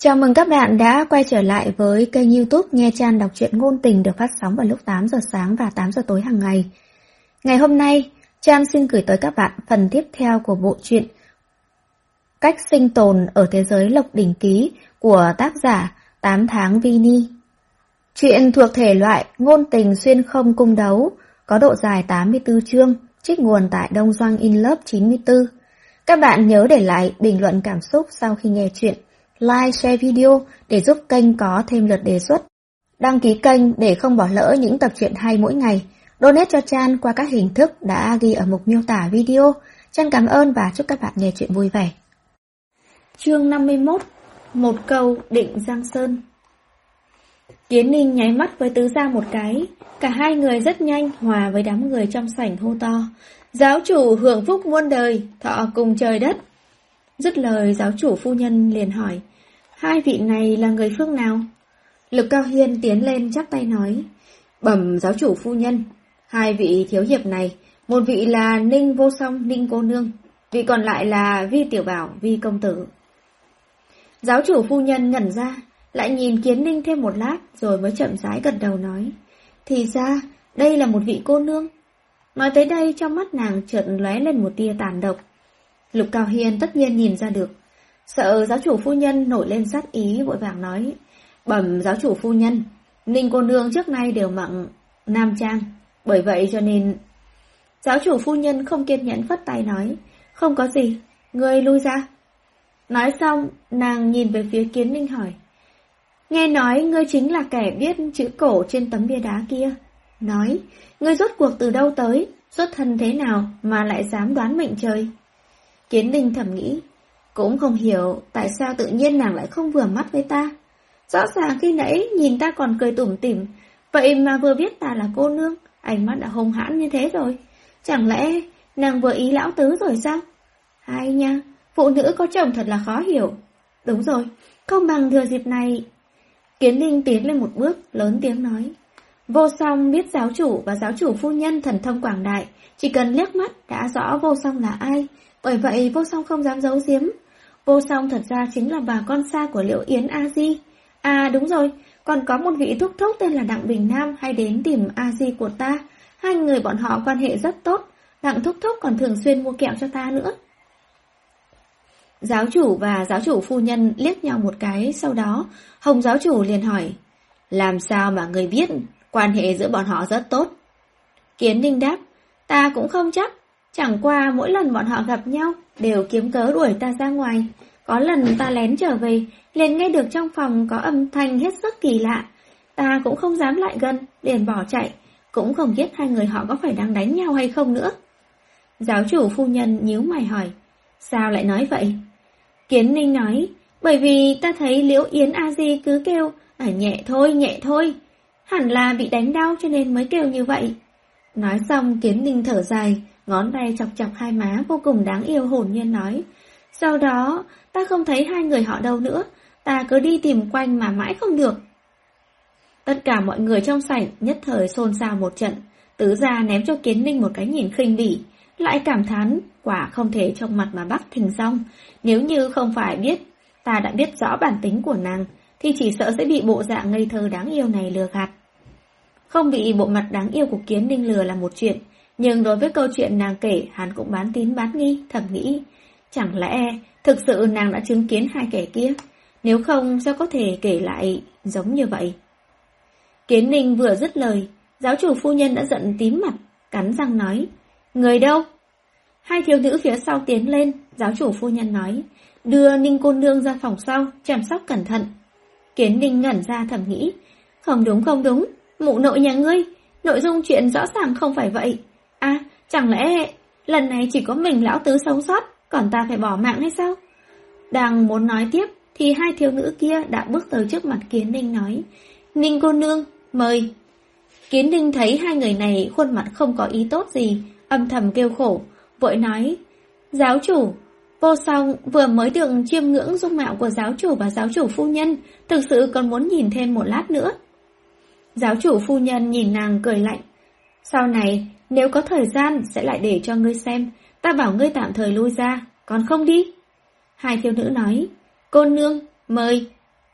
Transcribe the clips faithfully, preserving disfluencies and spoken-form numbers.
Chào mừng các bạn đã quay trở lại với kênh YouTube Nghe Chan đọc truyện ngôn tình được phát sóng vào lúc tám giờ sáng và tám giờ tối hàng ngày. Ngày hôm nay, Chan xin gửi tới các bạn phần tiếp theo của bộ truyện Cách sinh tồn ở thế giới Lộc Đỉnh Ký của tác giả tám tháng Vini. Truyện thuộc thể loại ngôn tình xuyên không cung đấu, có độ dài tám mươi tư chương, trích nguồn tại Đông Doanh In Love chín mươi tư. Các bạn nhớ để lại bình luận cảm xúc sau khi nghe truyện, like, share video để giúp kênh có thêm lượt đề xuất. Đăng ký kênh để không bỏ lỡ những tập truyện hay mỗi ngày. Donate cho Chan qua các hình thức đã ghi ở mục miêu tả video. Chan cảm ơn và chúc các bạn nghe truyện vui vẻ. Chương năm mươi mốt. Một câu định Giang Sơn. Kiến Ninh nháy mắt với Tứ Gia một cái. Cả hai người rất nhanh hòa với đám người trong sảnh hô to: "Giáo chủ hưởng phúc muôn đời, thọ cùng trời đất." Dứt lời, giáo chủ phu nhân liền hỏi: "Hai vị này là người phương nào?" Lực Cao Hiên tiến lên chắp tay nói: "Bẩm giáo chủ phu nhân, hai vị thiếu hiệp này, một vị là Ninh Vô Song, Ninh cô nương, vị còn lại là Vi Tiểu Bảo, Vi công tử." Giáo chủ phu nhân ngẩn ra, lại nhìn Kiến Ninh thêm một lát rồi mới chậm rãi gật đầu nói: "Thì ra đây là một vị cô nương." Nói tới đây, trong mắt nàng chợt lóe lên một tia tàn độc. Lục Cao Hiên tất nhiên nhìn ra được, sợ giáo chủ phu nhân nổi lên sát ý, vội vàng nói: "Bẩm giáo chủ phu nhân, Ninh cô nương trước nay đều mặc nam trang, bởi vậy cho nên..." Giáo chủ phu nhân không kiên nhẫn phất tay nói: "Không có gì, ngươi lui ra." Nói xong, nàng nhìn về phía Kiến Ninh hỏi: "Nghe nói ngươi chính là kẻ viết chữ cổ trên tấm bia đá kia. Nói, ngươi rốt cuộc từ đâu tới, xuất thân thế nào mà lại dám đoán mệnh trời?" Kiến Ninh thầm nghĩ, cũng không hiểu tại sao tự nhiên nàng lại không vừa mắt với ta. Rõ ràng khi nãy nhìn ta còn cười tủm tỉm, vậy mà vừa biết ta là cô nương, ánh mắt đã hung hãn như thế rồi. Chẳng lẽ nàng vừa ý lão tứ rồi sao? Hay nha, phụ nữ có chồng thật là khó hiểu. Đúng rồi, không bằng thừa dịp này. Kiến Ninh tiến lên một bước, lớn tiếng nói: "Vô Song biết giáo chủ và giáo chủ phu nhân thần thông quảng đại, chỉ cần liếc mắt đã rõ Vô Song là ai. Bởi vậy Vô Song không dám giấu giếm. Vô Song thật ra chính là bà con xa của Liễu Yến A Di. À đúng rồi, còn có một vị thúc thúc tên là Đặng Bình Nam hay đến tìm A Di của ta. Hai người bọn họ quan hệ rất tốt, Đặng thúc thúc còn thường xuyên mua kẹo cho ta nữa." Giáo chủ và giáo chủ phu nhân liếc nhau một cái, sau đó Hồng giáo chủ liền hỏi: "Làm sao mà người biết quan hệ giữa bọn họ rất tốt?" Kiến Ninh đáp: "Ta cũng không chắc. Chẳng qua mỗi lần bọn họ gặp nhau đều kiếm cớ đuổi ta ra ngoài. Có lần ta lén trở về, liền nghe được trong phòng có âm thanh hết sức kỳ lạ. Ta cũng không dám lại gần, liền bỏ chạy. Cũng không biết hai người họ có phải đang đánh nhau hay không nữa." Giáo chủ phu nhân nhíu mày hỏi: "Sao lại nói vậy?" Kiến Ninh nói: "Bởi vì ta thấy Liễu Yến A Di cứ kêu à, nhẹ thôi, nhẹ thôi. Hẳn là bị đánh đau cho nên mới kêu như vậy." Nói xong, Kiến Ninh thở dài, ngón tay chọc chọc hai má vô cùng đáng yêu, hồn nhiên nói: "Sau đó ta không thấy hai người họ đâu nữa, ta cứ đi tìm quanh mà mãi không được." Tất cả mọi người trong sảnh nhất thời xôn xao một trận. Tứ Gia ném cho Kiến Ninh một cái nhìn khinh bỉ, lại cảm thán quả không thể trong mặt mà bắt thình xong. Nếu như không phải biết ta đã biết rõ bản tính của nàng, thì chỉ sợ sẽ bị bộ dạng ngây thơ đáng yêu này lừa gạt. Không bị bộ mặt đáng yêu của Kiến Ninh lừa là một chuyện, nhưng đối với câu chuyện nàng kể, hắn cũng bán tín bán nghi, thầm nghĩ: chẳng lẽ thực sự nàng đã chứng kiến hai kẻ kia? Nếu không, sao có thể kể lại giống như vậy? Kiến Ninh vừa dứt lời, giáo chủ phu nhân đã giận tím mặt, cắn răng nói: "Người đâu?" Hai thiếu nữ phía sau tiến lên, giáo chủ phu nhân nói: "Đưa Ninh cô nương ra phòng sau, chăm sóc cẩn thận." Kiến Ninh ngẩn ra thầm nghĩ: Không đúng không đúng, mụ nội nhà ngươi, nội dung chuyện rõ ràng không phải vậy. À, chẳng lẽ lần này chỉ có mình lão tứ sống sót, còn ta phải bỏ mạng hay sao? Đang muốn nói tiếp thì hai thiếu nữ kia đã bước tới trước mặt Kiến Ninh nói: "Ninh cô nương, mời." Kiến Ninh thấy hai người này khuôn mặt không có ý tốt gì, âm thầm kêu khổ, vội nói: "Giáo chủ, Vô Song vừa mới được chiêm ngưỡng dung mạo của giáo chủ và giáo chủ phu nhân, thực sự còn muốn nhìn thêm một lát nữa." Giáo chủ phu nhân nhìn nàng cười lạnh: "Sau này nếu có thời gian sẽ lại để cho ngươi xem, ta bảo ngươi tạm thời lui ra, còn không đi." Hai thiếu nữ nói: "Cô nương, mời."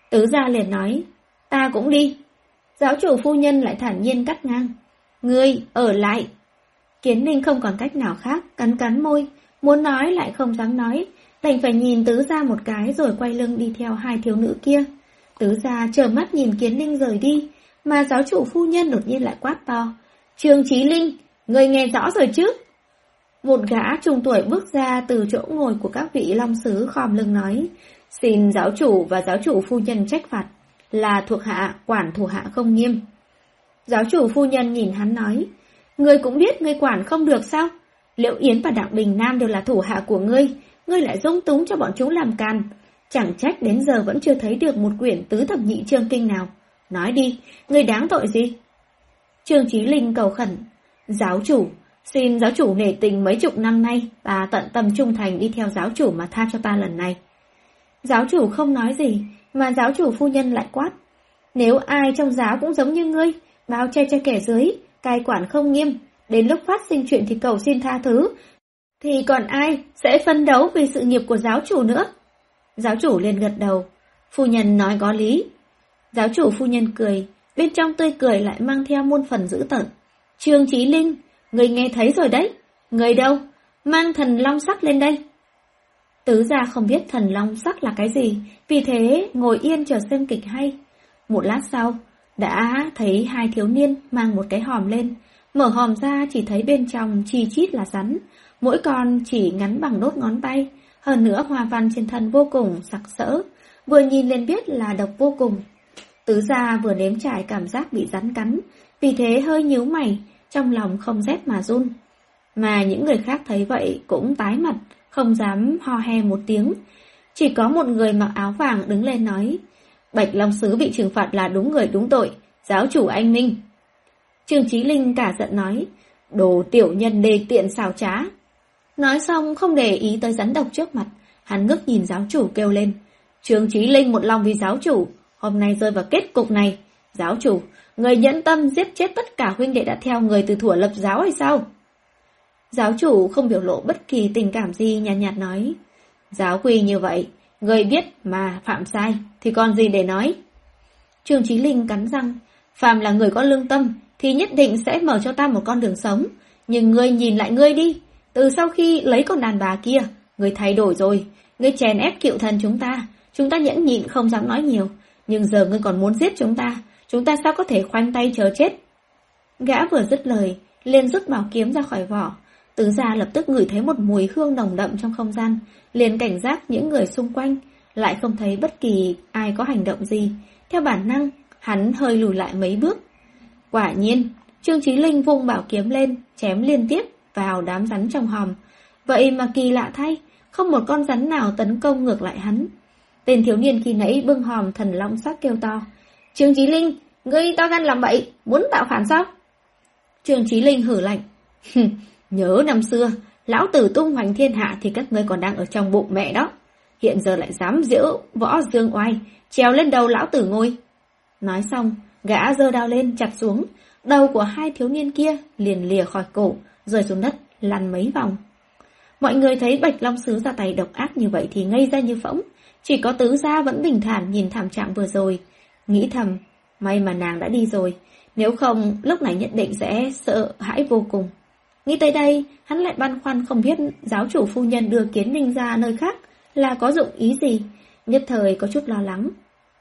Tứ gia liền nói, ta cũng đi. Giáo chủ phu nhân lại thản nhiên cắt ngang, ngươi ở lại. Kiến Ninh không còn cách nào khác, cắn cắn môi, muốn nói lại không dám nói, đành phải nhìn Tứ gia một cái rồi quay lưng đi theo hai thiếu nữ kia. Tứ gia trợn mắt nhìn Kiến Ninh rời đi, mà giáo chủ phu nhân đột nhiên lại quát to, Trương Chí Linh, ngươi nghe rõ rồi chứ? Một gã trung tuổi bước ra từ chỗ ngồi của các vị long sứ khom lưng nói, xin giáo chủ và giáo chủ phu nhân trách phạt, là thuộc hạ quản thủ hạ không nghiêm. Giáo chủ phu nhân nhìn hắn nói, ngươi cũng biết ngươi quản không được sao? Liễu Yến và Đặng Bình Nam đều là thủ hạ của ngươi, ngươi lại dung túng cho bọn chúng làm càn. Chẳng trách đến giờ vẫn chưa thấy được một quyển tứ thập nhị chương kinh nào. Nói đi, ngươi đáng tội gì? Trương Chí Linh cầu khẩn, giáo chủ, xin giáo chủ nể tình mấy chục năm nay ta tận tâm trung thành đi theo giáo chủ mà tha cho ta lần này. Giáo chủ không nói gì, mà giáo chủ phu nhân lại quát, nếu ai trong giáo cũng giống như ngươi, bao che cho kẻ dưới, cai quản không nghiêm, đến lúc phát sinh chuyện thì cầu xin tha thứ, thì còn ai sẽ phân đấu vì sự nghiệp của giáo chủ nữa? Giáo chủ liền gật đầu, phu nhân nói có lý. Giáo chủ phu nhân cười, bên trong tươi cười lại mang theo muôn phần dữ tợn. Trương Chí Linh, người nghe thấy rồi đấy, người đâu, mang thần long sắc lên đây. Tứ gia không biết thần long sắc là cái gì, vì thế ngồi yên chờ xem kịch hay. Một lát sau, đã thấy hai thiếu niên mang một cái hòm lên, mở hòm ra chỉ thấy bên trong chi chít là rắn, mỗi con chỉ ngắn bằng đốt ngón tay, hơn nữa hoa văn trên thân vô cùng sặc sỡ, vừa nhìn lên biết là độc vô cùng. Tứ gia vừa nếm trải cảm giác bị rắn cắn, vì thế hơi nhíu mày, trong lòng không rét mà run. Mà những người khác thấy vậy cũng tái mặt, không dám ho he một tiếng. Chỉ có một người mặc áo vàng đứng lên nói, Bạch Long Sứ bị trừng phạt là đúng người đúng tội, giáo chủ anh minh. Trương Chí Linh cả giận nói, đồ tiểu nhân đề tiện xảo trá. Nói xong không để ý tới rắn độc trước mặt, hắn ngước nhìn giáo chủ kêu lên, Trương Chí Linh một lòng vì giáo chủ, hôm nay rơi vào kết cục này. Giáo chủ, người nhẫn tâm giết chết tất cả huynh đệ đã theo người từ thuở lập giáo hay sao? Giáo chủ không biểu lộ bất kỳ tình cảm gì, nhàn nhạt, nhạt nói, giáo quy như vậy, người biết mà phạm sai thì còn gì để nói. Trương Chí Linh cắn răng, phàm là người có lương tâm thì nhất định sẽ mở cho ta một con đường sống, nhưng ngươi nhìn lại ngươi đi, từ sau khi lấy con đàn bà kia, ngươi thay đổi rồi, ngươi chèn ép cựu thần chúng ta, chúng ta nhẫn nhịn không dám nói nhiều, nhưng giờ ngươi còn muốn giết chúng ta, chúng ta sao có thể khoanh tay chờ chết. Gã vừa dứt lời, liền rút bảo kiếm ra khỏi vỏ. Tứ gia lập tức ngửi thấy một mùi hương nồng đậm trong không gian, liền cảnh giác những người xung quanh, lại không thấy bất kỳ ai có hành động gì. Theo bản năng, hắn hơi lùi lại mấy bước. Quả nhiên, Trương Chí Linh vung bảo kiếm lên, chém liên tiếp vào đám rắn trong hòm. Vậy mà kỳ lạ thay, không một con rắn nào tấn công ngược lại hắn. Tên thiếu niên khi nãy bưng hòm thần long sắc kêu to, Trương Chí Linh, ngươi to gan làm bậy, muốn tạo phản sao? Trương Chí Linh hử lạnh, nhớ năm xưa, lão tử tung hoành thiên hạ thì các ngươi còn đang ở trong bụng mẹ đó. Hiện giờ lại dám giễu võ dương oai, trèo lên đầu lão tử ngồi. Nói xong, gã giơ đao lên chặt xuống, đầu của hai thiếu niên kia liền lìa khỏi cổ, rơi xuống đất, lăn mấy vòng. Mọi người thấy Bạch Long Sứ ra tay độc ác như vậy thì ngây ra như phỗng, chỉ có Tứ gia vẫn bình thản nhìn thảm trạng vừa rồi, nghĩ thầm, may mà nàng đã đi rồi, nếu không lúc này nhất định sẽ sợ hãi vô cùng. Nghĩ tới đây, hắn lại băn khoăn không biết giáo chủ phu nhân đưa Kiến Ninh ra nơi khác là có dụng ý gì, nhất thời có chút lo lắng.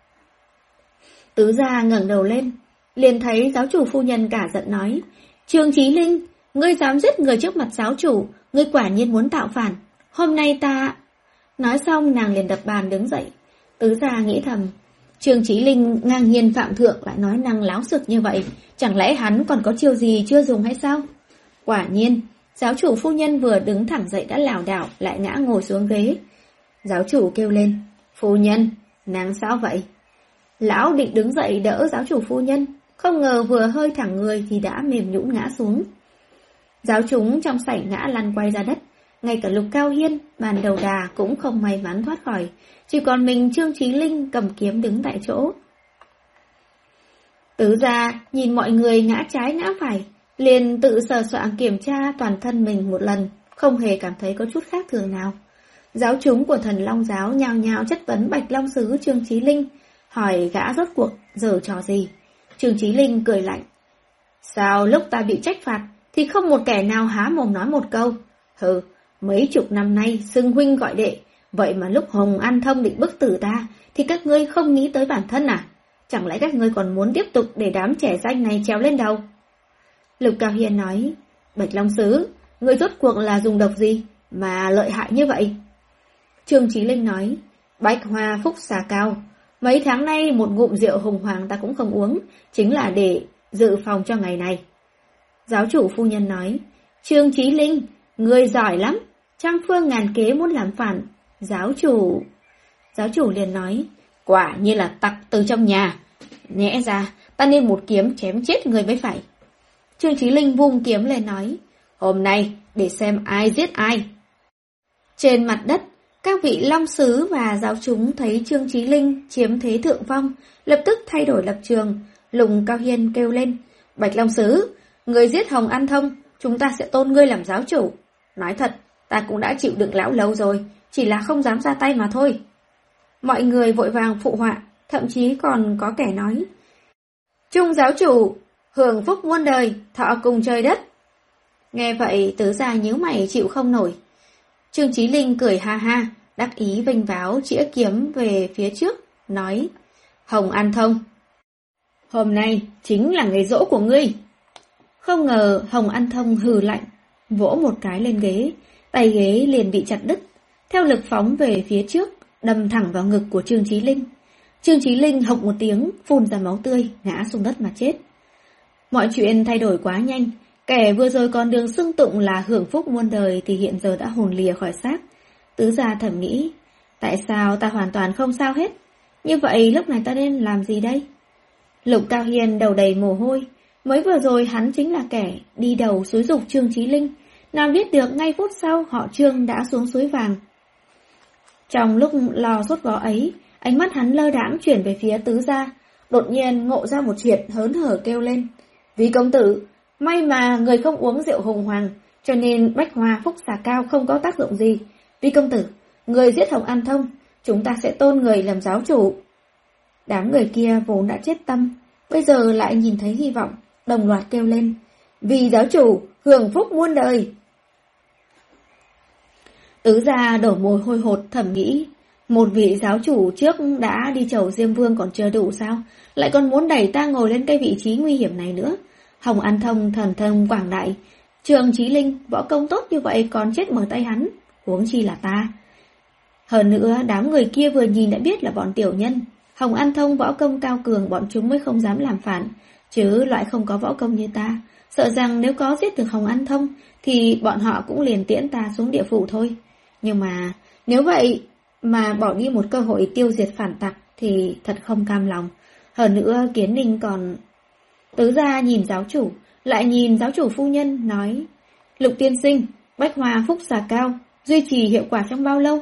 Tứ gia ngẩng đầu lên, liền thấy giáo chủ phu nhân cả giận nói, Trương Chí Linh, ngươi dám giết người trước mặt giáo chủ, ngươi quả nhiên muốn tạo phản, hôm nay ta... Nói xong nàng liền đập bàn đứng dậy. Tứ gia nghĩ thầm, Trương Chí Linh ngang nhiên phạm thượng lại nói năng láo xược như vậy, chẳng lẽ hắn còn có chiêu gì chưa dùng hay sao? Quả nhiên, giáo chủ phu nhân vừa đứng thẳng dậy đã lảo đảo lại ngã ngồi xuống ghế. Giáo chủ kêu lên, phu nhân, nàng sao vậy? Lão định đứng dậy đỡ giáo chủ phu nhân, không ngờ vừa hơi thẳng người thì đã mềm nhũn ngã xuống. Giáo chúng trong sảnh ngã lăn quay ra đất, ngay cả Lục Cao Hiên, Bàn Đầu Đà cũng không may mắn thoát khỏi, chỉ còn mình Trương Chí Linh cầm kiếm đứng tại chỗ. Tứ gia nhìn mọi người ngã trái ngã phải, liền tự sờ soạng kiểm tra toàn thân mình một lần, không hề cảm thấy có chút khác thường nào. Giáo chúng của Thần Long giáo nhao nhao chất vấn Bạch Long Sứ Trương Chí Linh, hỏi gã rốt cuộc giở trò gì. Trương Chí Linh cười lạnh. Sao lúc ta bị trách phạt thì không một kẻ nào há mồm nói một câu? Hừ, mấy chục năm nay xưng huynh gọi đệ, vậy mà lúc Hồng An Thông định bức tử ta thì các ngươi không nghĩ tới bản thân à? Chẳng lẽ các ngươi còn muốn tiếp tục để đám trẻ danh này trèo lên đầu? Lục Cao Hiên nói, Bạch Long Sứ, ngươi rốt cuộc là dùng độc gì mà lợi hại như vậy? Trương Chí Linh nói, Bạch Hoa Phúc Xà Cao, mấy tháng nay một ngụm rượu hùng hoàng ta cũng không uống, chính là để dự phòng cho ngày này. Giáo chủ phu nhân nói, Trương Chí Linh, ngươi giỏi lắm, trăm phương ngàn kế muốn làm phản. Giáo chủ... Giáo chủ liền nói, quả như là tặc từ trong nhà. Nhẽ ra, ta nên một kiếm chém chết người mới phải. Trương Chí Linh vung kiếm lên nói, hôm nay để xem ai giết ai. Trên mặt đất, các vị long sứ và giáo chúng thấy Trương Chí Linh chiếm thế thượng phong, lập tức thay đổi lập trường. Lục Cao Hiên kêu lên, Bạch Long Sứ, người giết Hồng An Thông, chúng ta sẽ tôn ngươi làm giáo chủ. Nói thật, ta cũng đã chịu đựng lão lâu rồi, chỉ là không dám ra tay mà thôi. Mọi người vội vàng phụ họa, thậm chí còn có kẻ nói, Trung giáo chủ, hưởng phúc muôn đời, thọ cùng trời đất. Nghe vậy tứ gia nhíu mày chịu không nổi. Trương Chí Linh cười ha ha, đắc ý vênh váo chĩa kiếm về phía trước, nói, Hồng An Thông, hôm nay chính là ngày giỗ của ngươi. Không ngờ Hồng An Thông hừ lạnh, vỗ một cái lên ghế, tay ghế liền bị chặt đứt, theo lực phóng về phía trước, đâm thẳng vào ngực của Trương Chí Linh. Trương Chí Linh hộc một tiếng, phun ra máu tươi, ngã xuống đất mà chết. Mọi chuyện thay đổi quá nhanh, kẻ vừa rồi còn đường xưng tụng là hưởng phúc muôn đời thì hiện giờ đã hồn lìa khỏi xác. Tứ gia thầm nghĩ, tại sao ta hoàn toàn không sao hết? Như vậy lúc này ta nên làm gì đây? Lục Cao Hiên đầu đầy mồ hôi, mới vừa rồi hắn chính là kẻ đi đầu xúi giục Trương Chí Linh, nào biết được ngay phút sau họ Trương đã xuống suối vàng. Trong lúc lo sốt vó ấy, ánh mắt hắn lơ đãng chuyển về phía tứ gia, đột nhiên ngộ ra một chuyện hớn hở kêu lên, Vì công tử, may mà người không uống rượu hùng hoàng, cho nên Bách Hoa Phúc Xà Cao không có tác dụng gì. Vì công tử, người giết Hồng An Thông, chúng ta sẽ tôn người làm giáo chủ. Đám người kia vốn đã chết tâm, bây giờ lại nhìn thấy hy vọng, đồng loạt kêu lên, vì giáo chủ, hưởng phúc muôn đời. Tứ gia đổ mồ hôi hột thầm nghĩ, một vị giáo chủ trước đã đi chầu Diêm Vương còn chưa đủ sao, lại còn muốn đẩy ta ngồi lên cái vị trí nguy hiểm này nữa. Hồng An Thông thần thông quảng đại, Trương Chí Linh võ công tốt như vậy còn chết mở tay hắn, huống chi là ta. Hơn nữa đám người kia vừa nhìn đã biết là bọn tiểu nhân, Hồng An Thông võ công cao cường bọn chúng mới không dám làm phản, chứ loại không có võ công như ta, sợ rằng nếu có giết được Hồng An Thông thì bọn họ cũng liền tiễn ta xuống địa phủ thôi. Nhưng mà nếu vậy mà bỏ đi một cơ hội tiêu diệt phản tặc thì thật không cam lòng. Hơn nữa Kiến Ninh còn... Tứ gia nhìn giáo chủ, lại nhìn giáo chủ phu nhân, nói, Lục tiên sinh, Bách Hoa Phúc Xà Cao duy trì hiệu quả trong bao lâu?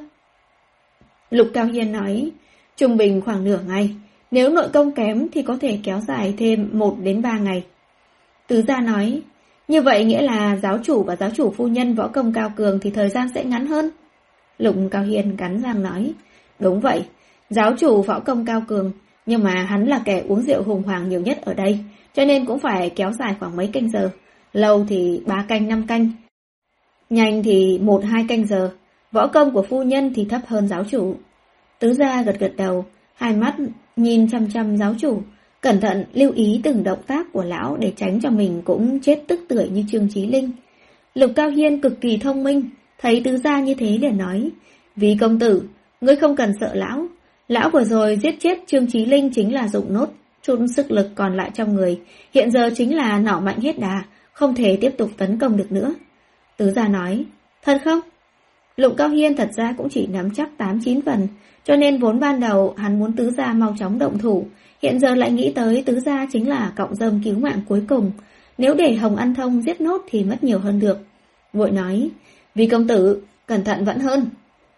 Lục Cao Hiên nói, trung bình khoảng nửa ngày, nếu nội công kém thì có thể kéo dài thêm một đến ba ngày. Tứ gia nói, như vậy nghĩa là giáo chủ và giáo chủ phu nhân võ công cao cường thì thời gian sẽ ngắn hơn. Lục Cao Hiên cắn răng nói, đúng vậy, giáo chủ võ công cao cường, nhưng mà hắn là kẻ uống rượu hùng hoàng nhiều nhất ở đây, cho nên cũng phải kéo dài khoảng mấy canh giờ, lâu thì ba canh năm canh, nhanh thì một hai canh giờ. Võ công của phu nhân thì thấp hơn giáo chủ. Tứ gia gật gật đầu, hai mắt nhìn chăm chăm giáo chủ, cẩn thận lưu ý từng động tác của lão để tránh cho mình cũng chết tức tưởi như Trương Chí Linh. Lục Cao Hiên cực kỳ thông minh, thấy tứ gia như thế liền nói, vì công tử, ngươi không cần sợ lão. Lão vừa rồi giết chết Trương Chí Linh chính là dụng nốt chút sức lực còn lại trong người, hiện giờ chính là nỏ mạnh hết đà, không thể tiếp tục tấn công được nữa. Tứ gia nói, thật không? Lục Cao Hiên thật ra cũng chỉ nắm chắc tám chín phần, cho nên vốn ban đầu hắn muốn tứ gia mau chóng động thủ, hiện giờ lại nghĩ tới tứ gia chính là cọng rơm cứu mạng cuối cùng, nếu để Hồng An Thông giết nốt thì mất nhiều hơn được. Vội nói, vì công tử, cẩn thận vẫn hơn.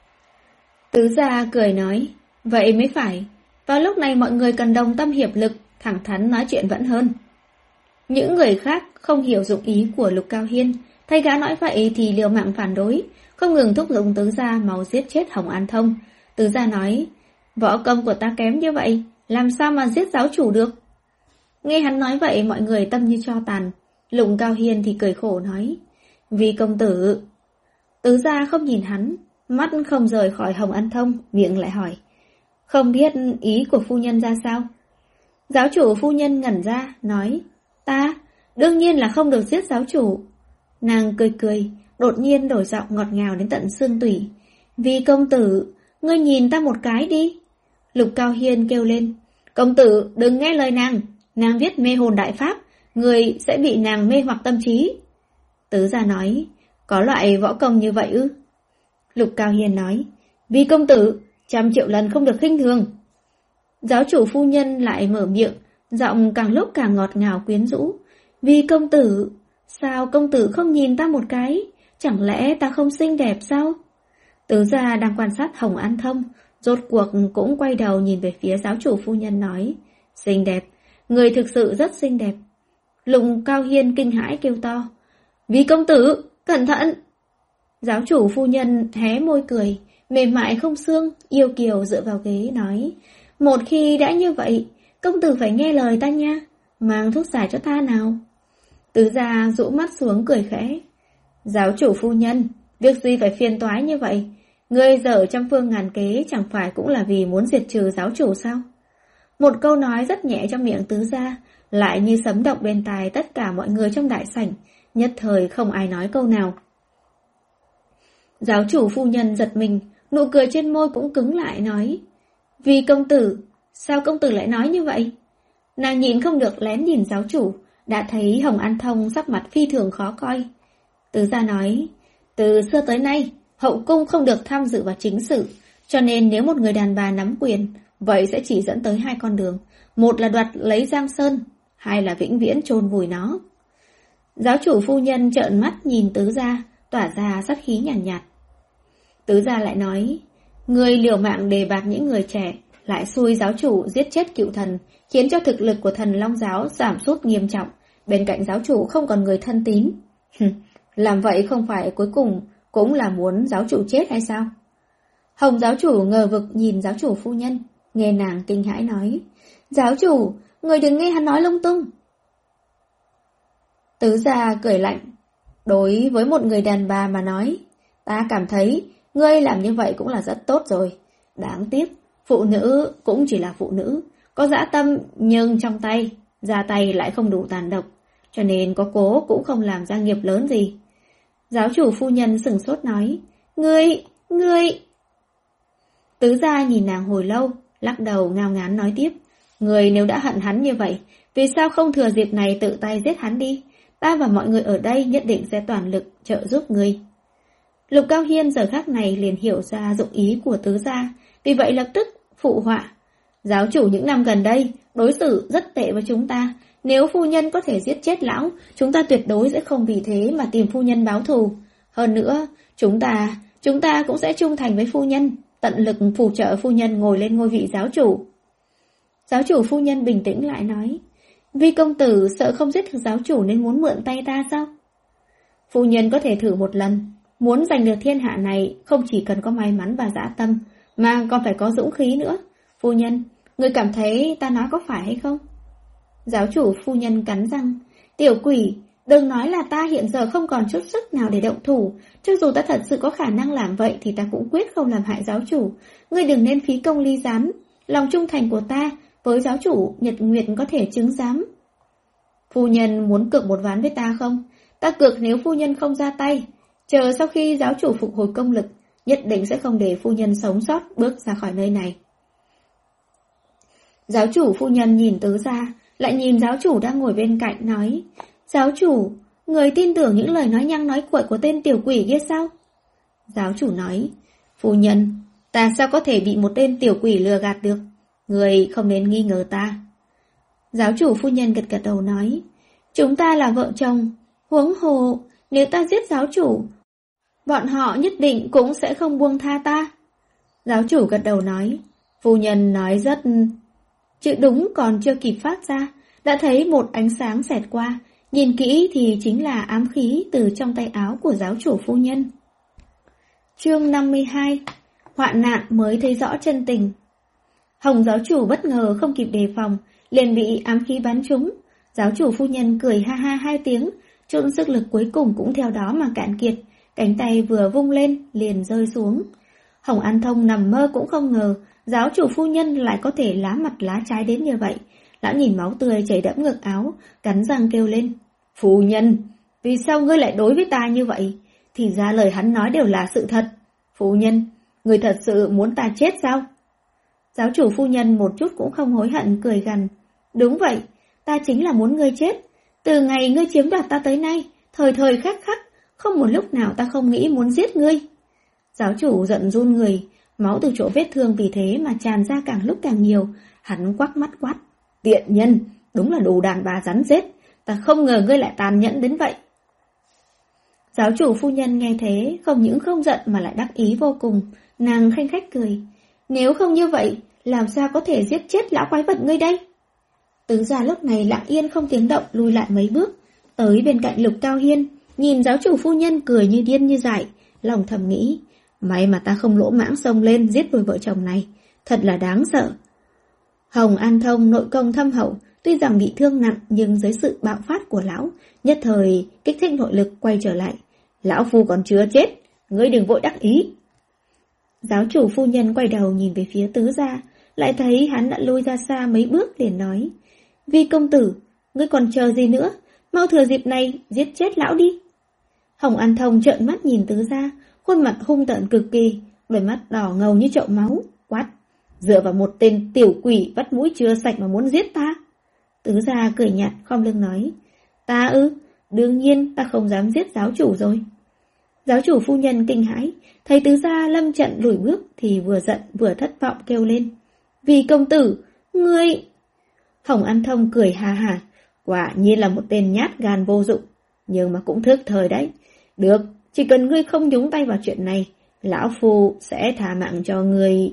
Tứ gia cười nói, vậy mới phải, vào lúc này mọi người cần đồng tâm hiệp lực, thẳng thắn nói chuyện vẫn hơn. Những người khác không hiểu dụng ý của Lục Cao Hiên, thấy gã nói vậy thì liều mạng phản đối, không ngừng thúc giục tứ gia mau giết chết Hồng An Thông. Tứ gia nói, võ công của ta kém như vậy, làm sao mà giết giáo chủ được? Nghe hắn nói vậy mọi người tâm như tro tàn. Lục Cao Hiên thì cười khổ nói, vì công tử. Tứ gia không nhìn hắn, mắt không rời khỏi Hồng An Thông, miệng lại hỏi, không biết ý của phu nhân ra sao? Giáo chủ phu nhân ngẩn ra, nói, ta, đương nhiên là không được giết giáo chủ. Nàng cười cười, đột nhiên đổi giọng ngọt ngào đến tận xương tủy. Vì công tử, ngươi nhìn ta một cái đi. Lục Cao Hiên kêu lên, công tử đừng nghe lời nàng, nàng viết mê hồn đại pháp, người sẽ bị nàng mê hoặc tâm trí. Tứ gia nói, có loại võ công như vậy ư? Lục Cao Hiên nói, vì công tử, trăm triệu lần không được khinh thường. Giáo chủ phu nhân lại mở miệng, giọng càng lúc càng ngọt ngào quyến rũ. Vì công tử, sao công tử không nhìn ta một cái? Chẳng lẽ ta không xinh đẹp sao? Tứ gia đang quan sát Hồng An Thông, rốt cuộc cũng quay đầu nhìn về phía giáo chủ phu nhân nói, xinh đẹp, người thực sự rất xinh đẹp. Lục Cao Hiên kinh hãi kêu to, vì công tử, cẩn thận! Giáo chủ phu nhân hé môi cười, mềm mại không xương, yêu kiều dựa vào ghế nói, một khi đã như vậy, công tử phải nghe lời ta nha, mang thuốc giải cho ta nào. Tứ gia rũ mắt xuống cười khẽ, giáo chủ phu nhân, việc gì phải phiền toái như vậy? Ngươi dở trăm phương ngàn kế chẳng phải cũng là vì muốn diệt trừ giáo chủ sao? Một câu nói rất nhẹ trong miệng tứ gia, lại như sấm động bên tai tất cả mọi người trong đại sảnh, nhất thời không ai nói câu nào. Giáo chủ phu nhân giật mình, nụ cười trên môi cũng cứng lại nói, vì công tử, sao công tử lại nói như vậy? Nàng nhìn không được lén nhìn giáo chủ, đã thấy Hồng An Thông sắc mặt phi thường khó coi. Tứ gia nói, từ xưa tới nay, hậu cung không được tham dự vào chính sự, cho nên nếu một người đàn bà nắm quyền, vậy sẽ chỉ dẫn tới hai con đường, một là đoạt lấy Giang Sơn, hai là vĩnh viễn chôn vùi nó. Giáo chủ phu nhân trợn mắt nhìn tứ gia, tỏa ra sát khí nhàn nhạt, nhạt. Tứ gia lại nói, người liều mạng đề bạt những người trẻ, lại xui giáo chủ giết chết cựu thần, khiến cho thực lực của thần Long giáo giảm sút nghiêm trọng, bên cạnh giáo chủ không còn người thân tín. Làm vậy không phải cuối cùng cũng là muốn giáo chủ chết hay sao? Hồng giáo chủ ngờ vực nhìn giáo chủ phu nhân, nghe nàng kinh hãi nói, giáo chủ, người đừng nghe hắn nói lung tung. Tứ gia cười lạnh, đối với một người đàn bà mà nói, ta cảm thấy ngươi làm như vậy cũng là rất tốt rồi. Đáng tiếc, phụ nữ cũng chỉ là phụ nữ, có dã tâm nhưng trong tay, ra tay lại không đủ tàn độc, cho nên có cố cũng không làm ra nghiệp lớn gì. Giáo chủ phu nhân sửng sốt nói, ngươi, ngươi... Tứ gia nhìn nàng hồi lâu, lắc đầu ngao ngán nói tiếp, người nếu đã hận hắn như vậy, vì sao không thừa dịp này tự tay giết hắn đi? Ta và mọi người ở đây nhất định sẽ toàn lực trợ giúp ngươi. Lục Cao Hiên giờ khắc này liền hiểu ra dụng ý của tứ gia, vì vậy lập tức phụ họa. Giáo chủ những năm gần đây, đối xử rất tệ với chúng ta. Nếu phu nhân có thể giết chết lão, chúng ta tuyệt đối sẽ không vì thế mà tìm phu nhân báo thù. Hơn nữa, chúng ta, chúng ta cũng sẽ trung thành với phu nhân, tận lực phù trợ phu nhân ngồi lên ngôi vị giáo chủ. Giáo chủ phu nhân bình tĩnh lại nói, vì công tử sợ không giết được giáo chủ nên muốn mượn tay ta sao? Phu nhân có thể thử một lần, muốn giành được thiên hạ này không chỉ cần có may mắn và dã tâm, mà còn phải có dũng khí nữa. Phu nhân, người cảm thấy ta nói có phải hay không? Giáo chủ phu nhân cắn răng, tiểu quỷ, đừng nói là ta hiện giờ không còn chút sức nào để động thủ, cho dù ta thật sự có khả năng làm vậy thì ta cũng quyết không làm hại giáo chủ. Ngươi đừng nên phí công ly gián, lòng trung thành của ta với giáo chủ Nhật Nguyệt có thể chứng giám. Phu nhân muốn cược một ván với ta không? Ta cược nếu phu nhân không ra tay, chờ sau khi giáo chủ phục hồi công lực, nhất định sẽ không để phu nhân sống sót bước ra khỏi nơi này. Giáo chủ phu nhân nhìn tứ gia, lại nhìn giáo chủ đang ngồi bên cạnh nói, giáo chủ, người tin tưởng những lời nói nhăng nói cuội của tên tiểu quỷ kia sao? Giáo chủ nói, phu nhân, ta sao có thể bị một tên tiểu quỷ lừa gạt được? Người không nên nghi ngờ ta. Giáo chủ phu nhân gật gật đầu nói, chúng ta là vợ chồng, huống hồ, nếu ta giết giáo chủ, bọn họ nhất định cũng sẽ không buông tha ta. Giáo chủ gật đầu nói, phu nhân nói rất... Chữ đúng còn chưa kịp phát ra, đã thấy một ánh sáng xẹt qua, nhìn kỹ thì chính là ám khí từ trong tay áo của giáo chủ phu nhân. Chương năm mươi hai, hoạn nạn mới thấy rõ chân tình. Hồng giáo chủ bất ngờ không kịp đề phòng, liền bị ám khí bắn trúng. Giáo chủ phu nhân cười ha ha hai tiếng, chút sức lực cuối cùng cũng theo đó mà cạn kiệt, cánh tay vừa vung lên liền rơi xuống. Hồng An Thông nằm mơ cũng không ngờ giáo chủ phu nhân lại có thể lá mặt lá trái đến như vậy. Lão nhìn máu tươi chảy đẫm ngực áo, cắn răng kêu lên: "Phu nhân, vì sao ngươi lại đối với ta như vậy? Thì ra lời hắn nói đều là sự thật. Phu nhân, ngươi thật sự muốn ta chết sao?" Giáo chủ phu nhân một chút cũng không hối hận, cười gằn: "Đúng vậy, ta chính là muốn ngươi chết. Từ ngày ngươi chiếm đoạt ta tới nay, thời thời khắc khắc, không một lúc nào ta không nghĩ muốn giết ngươi." Giáo chủ giận run người, máu từ chỗ vết thương vì thế mà tràn ra càng lúc càng nhiều. Hắn quắc mắt quát: "Tiện nhân, đúng là đồ đàn bà rắn rết, ta không ngờ ngươi lại tàn nhẫn đến vậy." Giáo chủ phu nhân nghe thế, không những không giận mà lại đắc ý vô cùng, nàng khanh khách cười: "Nếu không như vậy, làm sao có thể giết chết lão quái vật ngươi đây?" Tứ gia lúc này lặng yên không tiếng động lùi lại mấy bước, tới bên cạnh Lục Cao Hiên, nhìn giáo chủ phu nhân cười như điên như dại, lòng thầm nghĩ: may mà ta không lỗ mãng xông lên giết đôi vợ chồng này, thật là đáng sợ. Hồng An Thông nội công thâm hậu, tuy rằng bị thương nặng nhưng dưới sự bạo phát của lão, nhất thời kích thích nội lực quay trở lại. "Lão phu còn chưa chết, ngươi đừng vội đắc ý." Giáo chủ phu nhân quay đầu nhìn về phía tứ gia, lại thấy hắn đã lui ra xa mấy bước, liền nói: "Vi công tử, ngươi còn chờ gì nữa, mau thừa dịp này giết chết lão đi." Hồng An Thông trợn mắt nhìn tứ gia, khuôn mặt hung tợn cực kỳ, đôi mắt đỏ ngầu như chậu máu, quát: "Dựa vào một tên tiểu quỷ vắt mũi chưa sạch mà muốn giết ta?" Tứ gia cười nhạt khom lưng nói: "Ta ư? Đương nhiên ta không dám giết giáo chủ rồi." Giáo chủ phu nhân kinh hãi, thấy tứ gia lâm trận lùi bước thì vừa giận vừa thất vọng kêu lên: "Vi công tử, ngươi..." Hồng An Thông cười ha hả: "Quả nhiên là một tên nhát gan vô dụng, nhưng mà cũng thức thời đấy. Được, chỉ cần ngươi không nhúng tay vào chuyện này, lão phu sẽ thả mạng cho ngươi."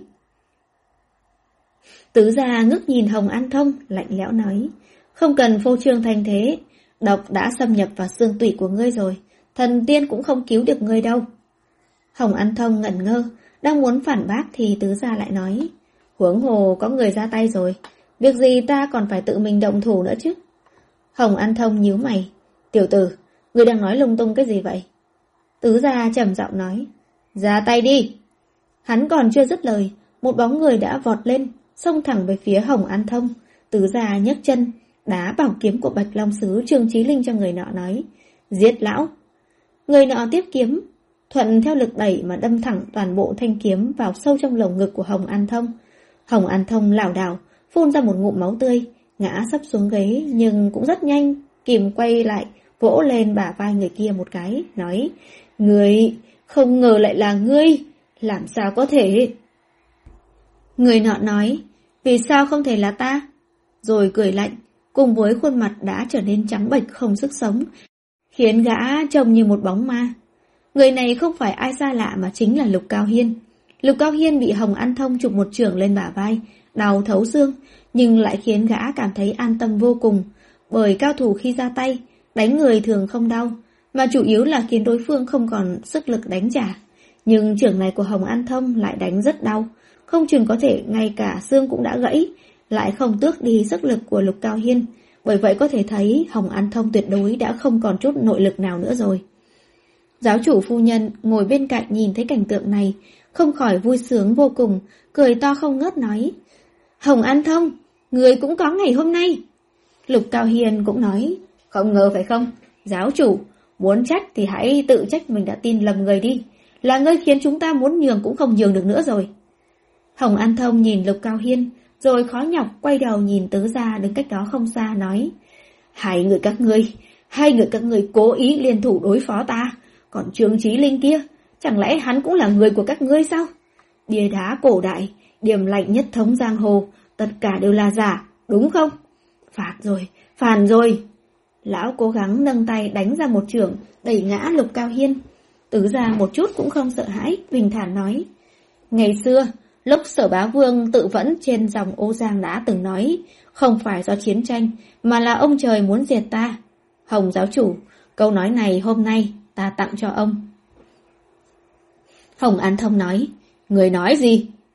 Tứ gia ngước nhìn Hồng An Thông, lạnh lẽo nói: "Không cần phô trương thành thế, độc đã xâm nhập vào xương tủy của ngươi rồi, thần tiên cũng không cứu được ngươi đâu." Hồng An Thông ngẩn ngơ, đang muốn phản bác thì tứ gia lại nói: "Huống hồ có người ra tay rồi, việc gì ta còn phải tự mình động thủ nữa chứ?" Hồng An Thông nhíu mày: "Tiểu tử, ngươi đang nói lung tung cái gì vậy?" Tứ gia trầm giọng nói: "Ra tay đi." Hắn còn chưa dứt lời, một bóng người đã vọt lên, xông thẳng về phía Hồng An Thông. Tứ gia nhấc chân đá bảo kiếm của Bạch Long sứ Trương Chí Linh cho người nọ, nói: "Giết lão." Người nọ tiếp kiếm, thuận theo lực đẩy mà đâm thẳng toàn bộ thanh kiếm vào sâu trong lồng ngực của Hồng An Thông. Hồng An Thông lảo đảo, phun ra một ngụm máu tươi, ngã sấp xuống ghế, nhưng cũng rất nhanh kìm quay lại, vỗ lên bả vai người kia một cái, nói: "Ngươi, không ngờ lại là ngươi, làm sao có thể?" Người nọ nói: "Vì sao không thể là ta?" Rồi cười lạnh, cùng với khuôn mặt đã trở nên trắng bệch không sức sống, khiến gã trông như một bóng ma. Người này không phải ai xa lạ mà chính là Lục Cao Hiên. Lục Cao Hiên bị Hồng An Thông chụp một chưởng lên bả vai, đau thấu xương, nhưng lại khiến gã cảm thấy an tâm vô cùng, bởi cao thủ khi ra tay, đánh người thường không đau, mà chủ yếu là khiến đối phương không còn sức lực đánh trả. Nhưng chưởng này của Hồng An Thông lại đánh rất đau, không chừng có thể ngay cả xương cũng đã gãy, lại không tước đi sức lực của Lục Cao Hiên. Bởi vậy có thể thấy Hồng An Thông tuyệt đối đã không còn chút nội lực nào nữa rồi. Giáo chủ phu nhân ngồi bên cạnh nhìn thấy cảnh tượng này, không khỏi vui sướng vô cùng, cười to không ngớt nói: "Hồng An Thông, người cũng có ngày hôm nay." Lục Cao Hiên cũng nói: "Không ngờ phải không? Giáo chủ, muốn trách thì hãy tự trách mình đã tin lầm người đi. Là ngươi khiến chúng ta muốn nhường cũng không nhường được nữa rồi." Hồng An Thông nhìn Lục Cao Hiên, rồi khó nhọc quay đầu nhìn tứ gia đứng cách đó không xa, nói: Hai người các ngươi, hai người các ngươi cố ý liên thủ đối phó ta. Còn Trương Chí Linh kia, chẳng lẽ hắn cũng là người của các ngươi sao? Bia đá cổ đại, điểm lạnh nhất thống giang hồ, tất cả đều là giả, đúng không? Phạt rồi, phản rồi. Lão cố gắng nâng tay đánh ra một chưởng, đẩy ngã Lục Cao Hiên. Tứ gia một chút cũng không sợ hãi, bình thản nói: Ngày xưa, lúc Sở Bá Vương tự vẫn trên dòng Ô Giang đã từng nói, không phải do chiến tranh, mà là ông trời muốn diệt ta. Hồng giáo chủ, câu nói này hôm nay ta tặng cho ông. Hồng An Thông nói: Người nói gì?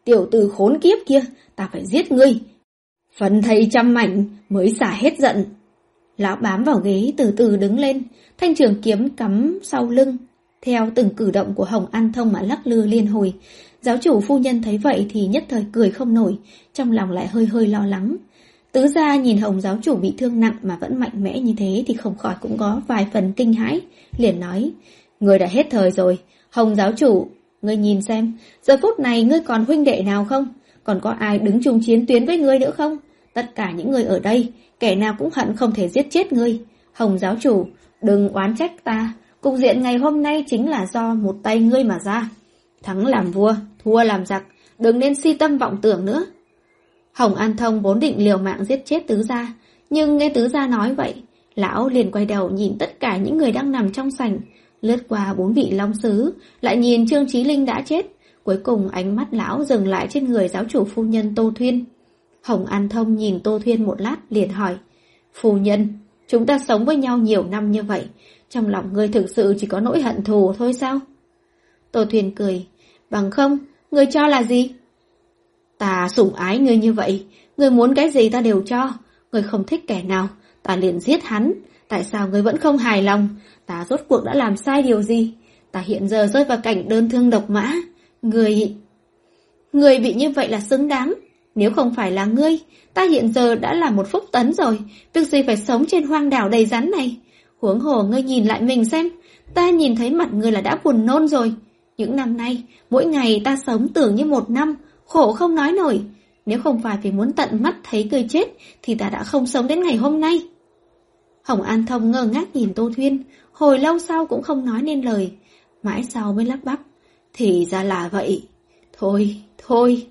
tiểu tử khốn kiếp kia, ta phải giết ngươi. Phần thây trăm mảnh mới xả hết giận. Lão bám vào ghế từ từ đứng lên, thanh trường kiếm cắm sau lưng, theo từng cử động của Hồng An Thông mà lắc lư liên hồi. Giáo chủ phu nhân thấy vậy thì nhất thời cười không nổi, trong lòng lại hơi hơi lo lắng. Tứ gia nhìn Hồng giáo chủ bị thương nặng mà vẫn mạnh mẽ như thế thì không khỏi cũng có vài phần kinh hãi, liền nói: Ngươi đã hết thời rồi, Hồng giáo chủ, ngươi nhìn xem, giờ phút này ngươi còn huynh đệ nào không? Còn có ai đứng chung chiến tuyến với ngươi nữa không? Tất cả những người ở đây, kẻ nào cũng hận không thể giết chết ngươi. Hồng giáo chủ, đừng oán trách ta, cục diện ngày hôm nay chính là do một tay ngươi mà ra. Thắng làm vua, thua làm giặc, đừng nên si tâm vọng tưởng nữa. Hồng An Thông vốn định liều mạng giết chết tứ gia, nhưng nghe tứ gia nói vậy, lão liền quay đầu nhìn tất cả những người đang nằm trong sảnh, lướt qua bốn vị long sứ, lại nhìn Trương Chí Linh đã chết, cuối cùng ánh mắt lão dừng lại trên người giáo chủ phu nhân Tô Thuyên. Hồng An Thông nhìn Tô Thuyên một lát liền hỏi: Phu nhân, chúng ta sống với nhau nhiều năm như vậy, trong lòng ngươi thực sự chỉ có nỗi hận thù thôi sao? Tô Thuyên cười: Bằng không, ngươi cho là gì? Ta sủng ái ngươi như vậy, ngươi muốn cái gì ta đều cho. Ngươi không thích kẻ nào, ta liền giết hắn. Tại sao ngươi vẫn không hài lòng? Ta rốt cuộc đã làm sai điều gì? Ta hiện giờ rơi vào cảnh đơn thương độc mã. Ngươi... Ngươi bị như vậy là xứng đáng. Nếu không phải là ngươi, ta hiện giờ đã là một phúc tấn rồi. Việc gì phải sống trên hoang đảo đầy rắn này? Huống hồ ngươi nhìn lại mình xem, ta nhìn thấy mặt ngươi là đã buồn nôn rồi. Những năm nay, mỗi ngày ta sống tưởng như một năm, khổ không nói nổi. Nếu không phải vì muốn tận mắt thấy ngươi chết, thì ta đã không sống đến ngày hôm nay. Hồng An Thông ngơ ngác nhìn Tô Thuyên, hồi lâu sau cũng không nói nên lời. Mãi sau mới lắp bắp: Thì ra là vậy. Thôi, thôi.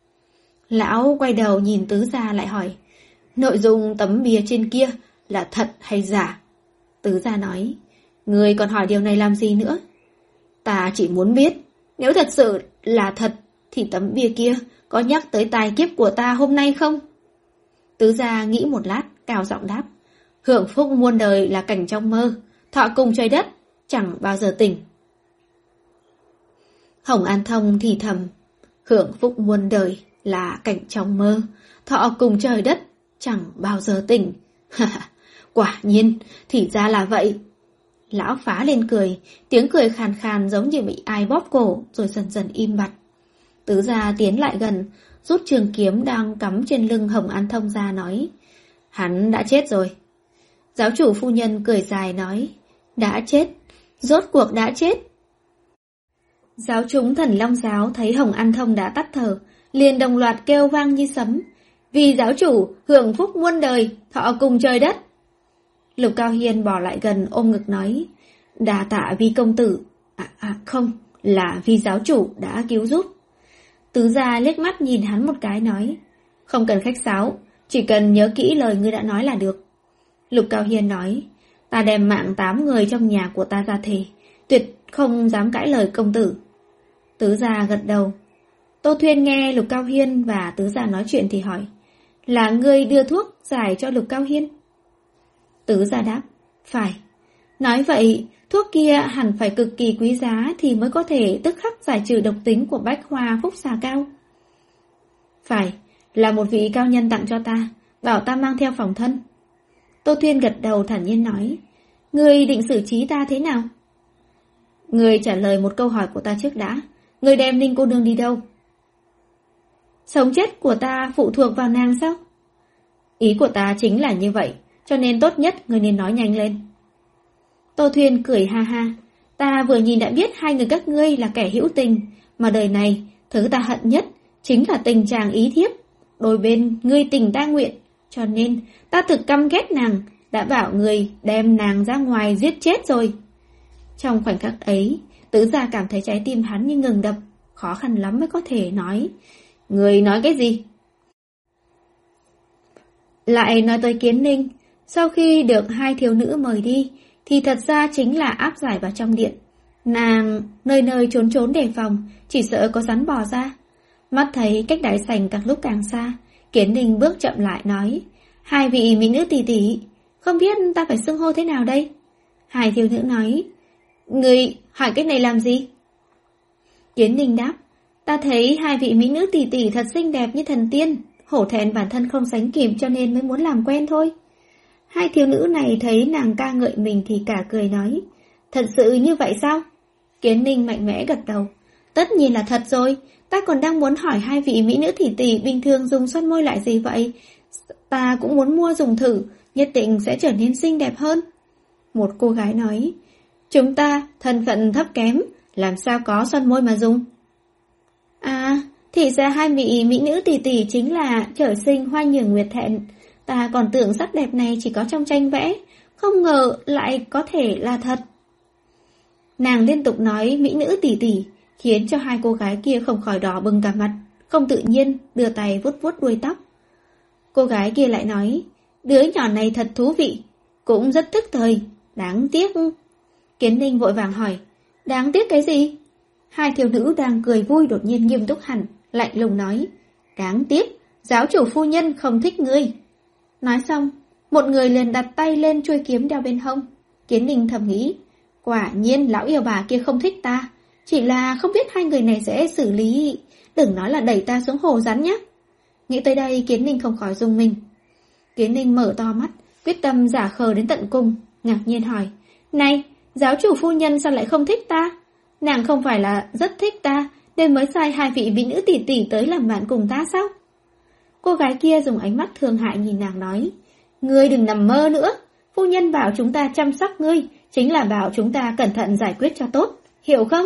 Lão quay đầu nhìn tứ gia lại hỏi: Nội dung tấm bia trên kia là thật hay giả? Tứ gia nói: Ngươi còn hỏi điều này làm gì nữa? Ta chỉ muốn biết, nếu thật sự là thật, thì tấm bia kia có nhắc tới tai kiếp của ta hôm nay không? Tứ gia nghĩ một lát, cao giọng đáp: Hưởng phúc muôn đời là cảnh trong mơ, thọ cùng trời đất, chẳng bao giờ tỉnh. Hồng An Thông thì thầm: Hưởng phúc muôn đời là cảnh trong mơ, thọ cùng trời đất, chẳng bao giờ tỉnh. Quả nhiên, thì ra là vậy. Lão phá lên cười, tiếng cười khàn khàn giống như bị ai bóp cổ, rồi dần dần im bặt. Tứ gia tiến lại gần, rút trường kiếm đang cắm trên lưng Hồng An Thông ra nói: Hắn đã chết rồi. Giáo chủ phu nhân cười dài nói: Đã chết, rốt cuộc đã chết. Giáo chúng Thần Long giáo thấy Hồng An Thông đã tắt thở, liền đồng loạt kêu vang như sấm: Vì giáo chủ hưởng phúc muôn đời, thọ cùng trời đất. Lục Cao Hiên bỏ lại gần ôm ngực nói: Đa tạ Vi công tử. À, à không, là Vi giáo chủ đã cứu giúp. Tứ gia liếc mắt nhìn hắn một cái nói: Không cần khách sáo, chỉ cần nhớ kỹ lời ngươi đã nói là được. Lục Cao Hiên nói: Ta đem mạng tám người trong nhà của ta ra thề, tuyệt không dám cãi lời công tử. Tứ gia gật đầu. Tô Thuyên nghe Lục Cao Hiên và tứ gia nói chuyện thì hỏi: Là ngươi đưa thuốc giải cho Lục Cao Hiên? Tứ gia đáp: Phải. Nói vậy, thuốc kia hẳn phải cực kỳ quý giá thì mới có thể tức khắc giải trừ độc tính của bách hoa phúc xà cao. Phải, là một vị cao nhân tặng cho ta, bảo ta mang theo phòng thân. Tô Thuyên gật đầu thản nhiên nói: Ngươi định xử trí ta thế nào? Ngươi trả lời một câu hỏi của ta trước đã. Ngươi đem Ninh cô nương đi đâu? Sống chết của ta phụ thuộc vào nàng sao? Ý của ta chính là như vậy, cho nên tốt nhất ngươi nên nói nhanh lên. Tô Thuyên cười ha ha: Ta vừa nhìn đã biết hai người các ngươi là kẻ hữu tình, mà đời này thứ ta hận nhất chính là tình chàng ý thiếp. Đôi bên ngươi tình ta nguyện, cho nên ta thực căm ghét nàng, đã bảo người đem nàng ra ngoài giết chết rồi. Trong khoảnh khắc ấy, tứ gia cảm thấy trái tim hắn như ngừng đập, khó khăn lắm mới có thể nói: Người nói cái gì? Lại nói tới Kiến Ninh, sau khi được hai thiếu nữ mời đi, thì thật ra chính là áp giải vào trong điện. Nàng nơi nơi trốn trốn đề phòng, chỉ sợ có rắn bò ra. Mắt thấy cách đại sảnh càng lúc càng xa, Kiến Ninh bước chậm lại nói: Hai vị mỹ nữ tỷ tỷ, không biết ta phải xưng hô thế nào đây? Hai thiếu nữ nói: Người hỏi cái này làm gì? Kiến Ninh đáp: Ta thấy hai vị mỹ nữ tỷ tỷ thật xinh đẹp như thần tiên, hổ thẹn bản thân không sánh kịp cho nên mới muốn làm quen thôi. Hai thiếu nữ này thấy nàng ca ngợi mình thì cả cười nói, thật sự như vậy sao? Kiến Ninh mạnh mẽ gật đầu, tất nhiên là thật rồi, ta còn đang muốn hỏi hai vị mỹ nữ tỷ tỷ bình thường dùng son môi loại gì vậy? Ta cũng muốn mua dùng thử, nhất định sẽ trở nên xinh đẹp hơn. Một cô gái nói, chúng ta thân phận thấp kém, làm sao có son môi mà dùng? À, thì ra hai vị mỹ nữ tỷ tỷ chính là trời sinh hoa nhường nguyệt thẹn. Ta còn tưởng sắc đẹp này chỉ có trong tranh vẽ, không ngờ lại có thể là thật. Nàng liên tục nói mỹ nữ tỷ tỷ, khiến cho hai cô gái kia không khỏi đỏ bừng cả mặt, không tự nhiên đưa tay vuốt vuốt đuôi tóc. Cô gái kia lại nói, đứa nhỏ này thật thú vị, cũng rất thức thời, đáng tiếc. Kiến Ninh vội vàng hỏi, đáng tiếc cái gì? Hai thiếu nữ đang cười vui đột nhiên nghiêm túc hẳn, lạnh lùng nói, đáng tiếc, giáo chủ phu nhân không thích ngươi. Nói xong, một người liền đặt tay lên chuôi kiếm đeo bên hông. Kiến Ninh thầm nghĩ, quả nhiên lão yêu bà kia không thích ta, chỉ là không biết hai người này sẽ xử lý, đừng nói là đẩy ta xuống hồ rắn nhé. Nghĩ tới đây Kiến Ninh không khỏi rung mình. Kiến Ninh mở to mắt, quyết tâm giả khờ đến tận cùng, ngạc nhiên hỏi, này, giáo chủ phu nhân sao lại không thích ta? Nàng không phải là rất thích ta, nên mới sai hai vị mỹ nữ tỷ tỷ tới làm bạn cùng ta sao? Cô gái kia dùng ánh mắt thương hại nhìn nàng nói, ngươi đừng nằm mơ nữa, phu nhân bảo chúng ta chăm sóc ngươi, chính là bảo chúng ta cẩn thận giải quyết cho tốt, hiểu không?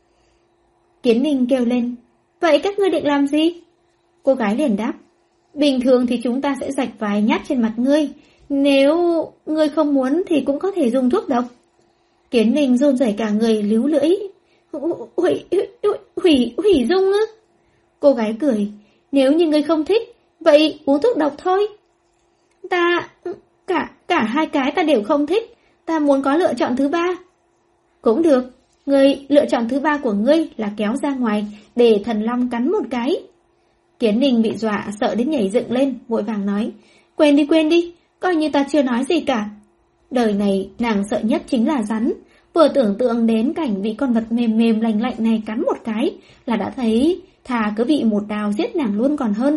Kiến Ninh kêu lên, vậy các ngươi định làm gì? Cô gái liền đáp, bình thường thì chúng ta sẽ rạch vài nhát trên mặt ngươi, nếu ngươi không muốn thì cũng có thể dùng thuốc độc. Kiến Ninh run rẩy cả người líu lưỡi, hủy, hủy, hủy, hủy dung ư? Cô gái cười, nếu như ngươi không thích, vậy uống thuốc độc thôi. Ta, cả, cả hai cái ta đều không thích, ta muốn có lựa chọn thứ ba. Cũng được, ngươi lựa chọn thứ ba của ngươi là kéo ra ngoài để thần long cắn một cái. Kiến Ninh bị dọa sợ đến nhảy dựng lên, vội vàng nói, quên đi quên đi, coi như ta chưa nói gì cả. Đời này nàng sợ nhất chính là rắn, vừa tưởng tượng đến cảnh bị con vật mềm mềm lành lạnh này cắn một cái là đã thấy thà cứ bị một đào giết nàng luôn còn hơn.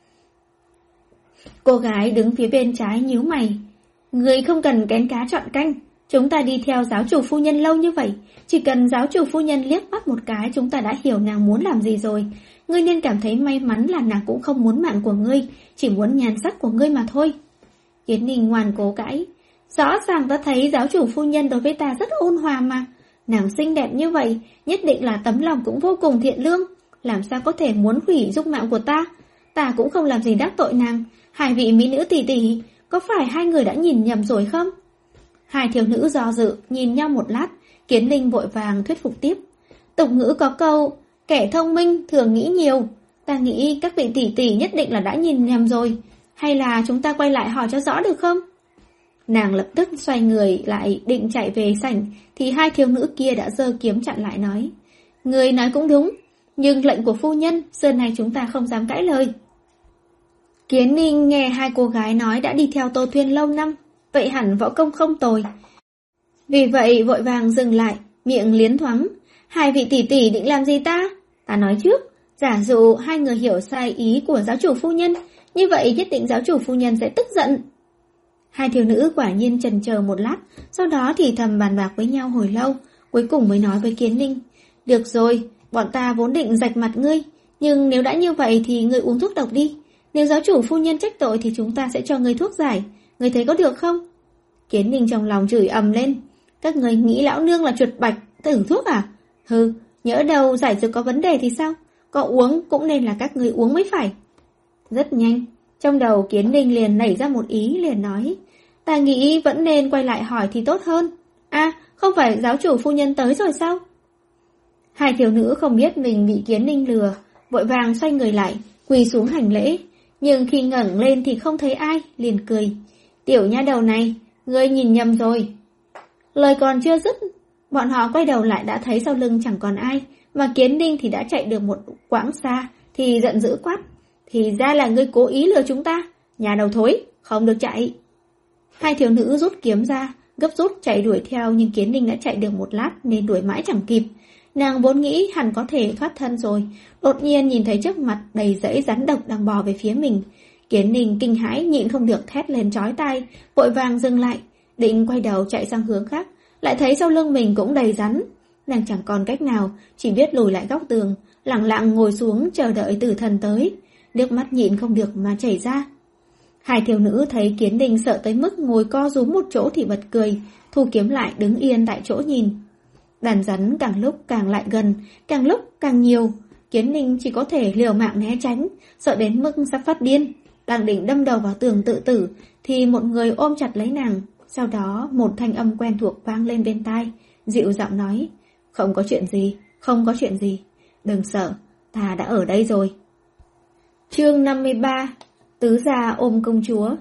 Cô gái đứng phía bên trái nhíu mày, người không cần kén cá chọn canh, chúng ta đi theo giáo chủ phu nhân lâu như vậy, chỉ cần giáo chủ phu nhân liếc mắt một cái chúng ta đã hiểu nàng muốn làm gì rồi. Ngươi nên cảm thấy may mắn là nàng cũng không muốn mạng của ngươi, chỉ muốn nhan sắc của ngươi mà thôi. Kiến Ninh ngoan cố cãi, rõ ràng ta thấy giáo chủ phu nhân đối với ta rất ôn hòa mà, nàng xinh đẹp như vậy, nhất định là tấm lòng cũng vô cùng thiện lương, làm sao có thể muốn hủy dung mạo của ta? Ta cũng không làm gì đắc tội nàng, hai vị mỹ nữ tỷ tỷ, có phải hai người đã nhìn nhầm rồi không? Hai thiếu nữ do dự, nhìn nhau một lát, Kiến Ninh vội vàng thuyết phục tiếp. Tục ngữ có câu, kẻ thông minh thường nghĩ nhiều, ta nghĩ các vị tỷ tỷ nhất định là đã nhìn nhầm rồi, hay là chúng ta quay lại hỏi cho rõ được không? Nàng lập tức xoay người lại định chạy về sảnh, thì hai thiếu nữ kia đã giơ kiếm chặn lại nói, người nói cũng đúng, nhưng lệnh của phu nhân, xưa này chúng ta không dám cãi lời. Kiến Ninh nghe hai cô gái nói đã đi theo Tô Thuyên lâu năm, vậy hẳn võ công không tồi. Vì vậy vội vàng dừng lại, miệng liến thoáng, hai vị tỷ tỷ định làm gì ta? Ta nói trước, giả dụ hai người hiểu sai ý của giáo chủ phu nhân, như vậy nhất định giáo chủ phu nhân sẽ tức giận. Hai thiếu nữ quả nhiên chần chờ một lát, sau đó thì thầm bàn bạc với nhau hồi lâu, cuối cùng mới nói với Kiến Ninh, được rồi, bọn ta vốn định rạch mặt ngươi, nhưng nếu đã như vậy thì ngươi uống thuốc độc đi. Nếu giáo chủ phu nhân trách tội thì chúng ta sẽ cho ngươi thuốc giải, ngươi thấy có được không? Kiến Ninh trong lòng chửi ầm lên, các ngươi nghĩ lão nương là chuột bạch, thử thuốc à? Hừ, nhỡ đâu giải dược có vấn đề thì sao? Có uống cũng nên là các ngươi uống mới phải. Rất nhanh, trong đầu Kiến Ninh liền nảy ra một ý, liền nói, ta nghĩ vẫn nên quay lại hỏi thì tốt hơn. À, không phải giáo chủ phu nhân tới rồi sao? Hai thiếu nữ không biết mình bị Kiến Ninh lừa, vội vàng xoay người lại, quỳ xuống hành lễ, nhưng khi ngẩng lên thì không thấy ai, liền cười, tiểu nha đầu này, ngươi nhìn nhầm rồi. Lời còn chưa dứt, bọn họ quay đầu lại đã thấy sau lưng chẳng còn ai, mà Kiến Ninh thì đã chạy được một quãng xa, thì giận dữ quát, thì ra là ngươi cố ý lừa chúng ta, nhà đầu thối, không được chạy. Hai thiếu nữ rút kiếm ra, gấp rút chạy đuổi theo, nhưng Kiến Ninh đã chạy được một lát nên đuổi mãi chẳng kịp. Nàng vốn nghĩ hẳn có thể thoát thân rồi, đột nhiên nhìn thấy trước mặt đầy rẫy rắn độc đang bò về phía mình. Kiến Ninh kinh hãi nhịn không được thét lên chói tai, vội vàng dừng lại, định quay đầu chạy sang hướng khác, lại thấy sau lưng mình cũng đầy rắn. Nàng chẳng còn cách nào, chỉ biết lùi lại góc tường, lặng lặng ngồi xuống chờ đợi tử thần tới. Nước mắt nhịn không được mà chảy ra. Hai thiếu nữ thấy Kiến Ninh sợ tới mức ngồi co rúm một chỗ thì bật cười, thu kiếm lại đứng yên tại chỗ nhìn. Đàn rắn càng lúc càng lại gần, càng lúc càng nhiều. Kiến Ninh chỉ có thể liều mạng né tránh, sợ đến mức sắp phát điên. Đang định đâm đầu vào tường tự tử, thì một người ôm chặt lấy nàng. Sau đó một thanh âm quen thuộc vang lên bên tai, dịu giọng nói: "Không có chuyện gì, không có chuyện gì. Đừng sợ, ta đã ở đây rồi." Chương năm mươi ba. Tứ gia ôm công chúa.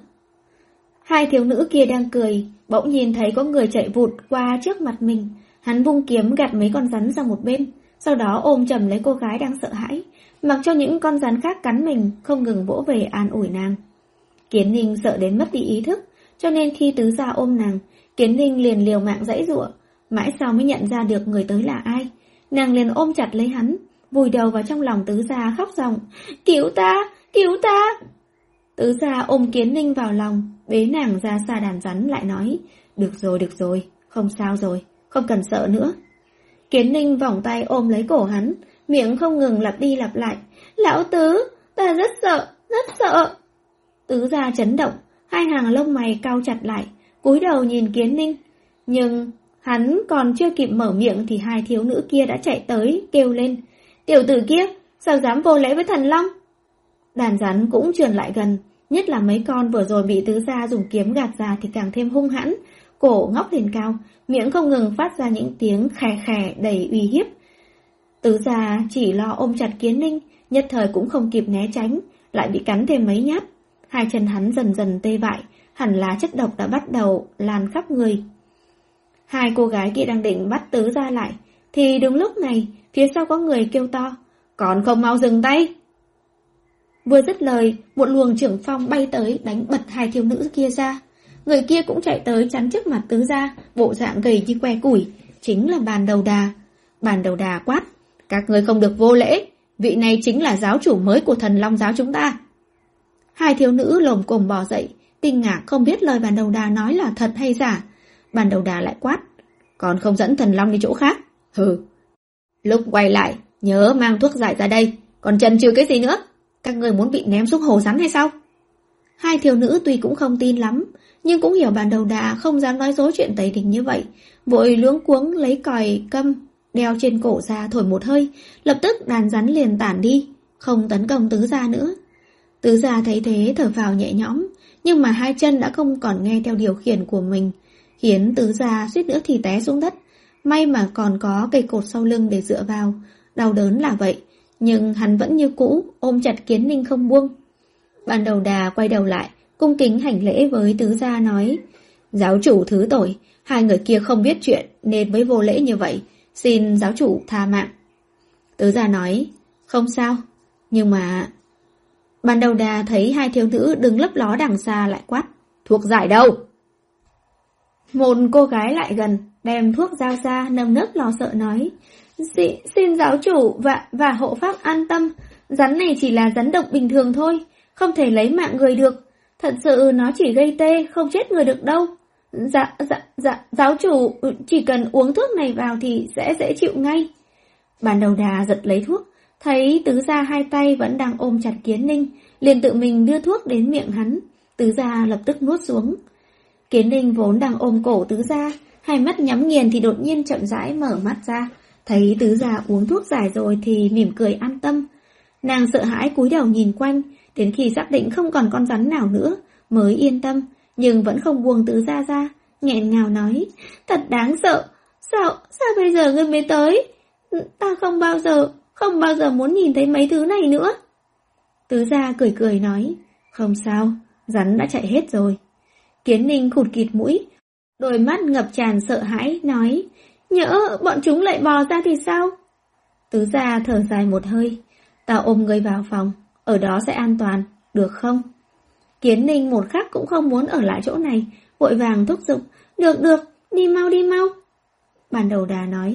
Hai thiếu nữ kia đang cười, bỗng nhìn thấy có người chạy vụt qua trước mặt mình. Hắn vung kiếm gạt mấy con rắn sang một bên, sau đó ôm chầm lấy cô gái đang sợ hãi, mặc cho những con rắn khác cắn mình, không ngừng vỗ về an ủi nàng. Kiến Ninh sợ đến mất đi ý thức, cho nên khi tứ gia ôm nàng, Kiến Ninh liền liều mạng giãy giụa, mãi sau mới nhận ra được người tới là ai. Nàng liền ôm chặt lấy hắn, vùi đầu vào trong lòng tứ gia khóc ròng: "Cứu ta, cứu ta!" Tứ gia ôm Kiến Ninh vào lòng, bế nàng ra xa đàn rắn lại nói: "Được rồi, được rồi, không sao rồi, không cần sợ nữa." Kiến Ninh vòng tay ôm lấy cổ hắn, miệng không ngừng lặp đi lặp lại: "Lão tứ, ta rất sợ, rất sợ." Tứ gia chấn động, hai hàng lông mày cau chặt lại, cúi đầu nhìn Kiến Ninh. Nhưng hắn còn chưa kịp mở miệng thì hai thiếu nữ kia đã chạy tới, kêu lên: "Tiểu tử kia, sao dám vô lễ với thần long?" Đàn rắn cũng trườn lại gần, nhất là mấy con vừa rồi bị tứ gia dùng kiếm gạt ra thì càng thêm hung hãn, cổ ngóc lên cao, miệng không ngừng phát ra những tiếng khè khè đầy uy hiếp. Tứ gia chỉ lo ôm chặt Kiến Ninh, nhất thời cũng không kịp né tránh, lại bị cắn thêm mấy nhát. Hai chân hắn dần dần tê bại, hẳn là chất độc đã bắt đầu lan khắp người. Hai cô gái kia đang định bắt tứ gia lại, thì đúng lúc này, phía sau có người kêu to: "Còn không mau dừng tay!" Vừa dứt lời, một luồng trưởng phong bay tới đánh bật hai thiếu nữ kia ra. Người kia cũng chạy tới chắn trước mặt tứ gia, bộ dạng gầy như que củi, chính là Bàn Đầu Đà. Bàn Đầu Đà quát: "Các người không được vô lễ, vị này chính là giáo chủ mới của Thần Long giáo chúng ta." Hai thiếu nữ lồm cồm bò dậy, kinh ngạc không biết lời Bàn Đầu Đà nói là thật hay giả. Bàn Đầu Đà lại quát: "Còn không dẫn Thần Long đi chỗ khác? Hừ. Lúc quay lại, nhớ mang thuốc giải ra đây, còn chần chừ cái gì nữa? Các người muốn bị ném xuống hồ rắn hay sao?" Hai thiếu nữ tuy cũng không tin lắm, nhưng cũng hiểu Bàn Đầu Đà không dám nói dối chuyện tẩy tình như vậy, vội luống cuống lấy còi câm đeo trên cổ ra thổi một hơi, lập tức đàn rắn liền tản đi, không tấn công tứ gia nữa. Tứ gia thấy thế thở phào nhẹ nhõm, nhưng mà hai chân đã không còn nghe theo điều khiển của mình, khiến tứ gia suýt nữa thì té xuống đất. May mà còn có cây cột sau lưng để dựa vào, đau đớn là vậy, nhưng hắn vẫn như cũ ôm chặt Kiến Ninh không buông. Bàn Đầu Đà quay đầu lại, cung kính hành lễ với tứ gia nói: "Giáo chủ thứ tội, hai người kia không biết chuyện nên mới vô lễ như vậy, xin giáo chủ tha mạng." Tứ gia nói: "Không sao, nhưng mà..." Bàn Đầu Đà thấy hai thiếu nữ đứng lấp ló đằng xa lại quát: "Thuốc giải đâu?" Một cô gái lại gần, đem thuốc giao ra, nơm nớp lo sợ nói: Xin, xin giáo chủ và, và hộ pháp an tâm, rắn này chỉ là rắn độc bình thường thôi, không thể lấy mạng người được. Thật sự nó chỉ gây tê, không chết người được đâu. Dạ, dạ, dạ, giáo chủ chỉ cần uống thuốc này vào thì sẽ dễ chịu ngay." Bàn Đầu Đà giật lấy thuốc, thấy tứ gia hai tay vẫn đang ôm chặt Kiến Ninh, liền tự mình đưa thuốc đến miệng hắn. Tứ gia lập tức nuốt xuống. Kiến Ninh vốn đang ôm cổ tứ gia, hai mắt nhắm nghiền thì đột nhiên chậm rãi mở mắt ra, thấy tứ gia uống thuốc giải rồi thì mỉm cười an tâm. Nàng sợ hãi cúi đầu nhìn quanh, đến khi xác định không còn con rắn nào nữa mới yên tâm, nhưng vẫn không buông tứ gia ra, nghẹn ngào nói: "Thật đáng sợ, sao, sao bây giờ ngươi mới tới? Ta không bao giờ, không bao giờ muốn nhìn thấy mấy thứ này nữa." Tứ gia cười cười nói: "Không sao, rắn đã chạy hết rồi." Kiến Ninh khụt khịt mũi, đôi mắt ngập tràn sợ hãi, nói: "Nhỡ bọn chúng lại bò ra thì sao?" Tứ gia thở dài một hơi: "Ta ôm ngươi vào phòng, ở đó sẽ an toàn, được không?" Kiến Ninh một khắc cũng không muốn ở lại chỗ này, vội vàng thúc giục: "Được được, đi mau đi mau." Bàn Đầu Đà nói: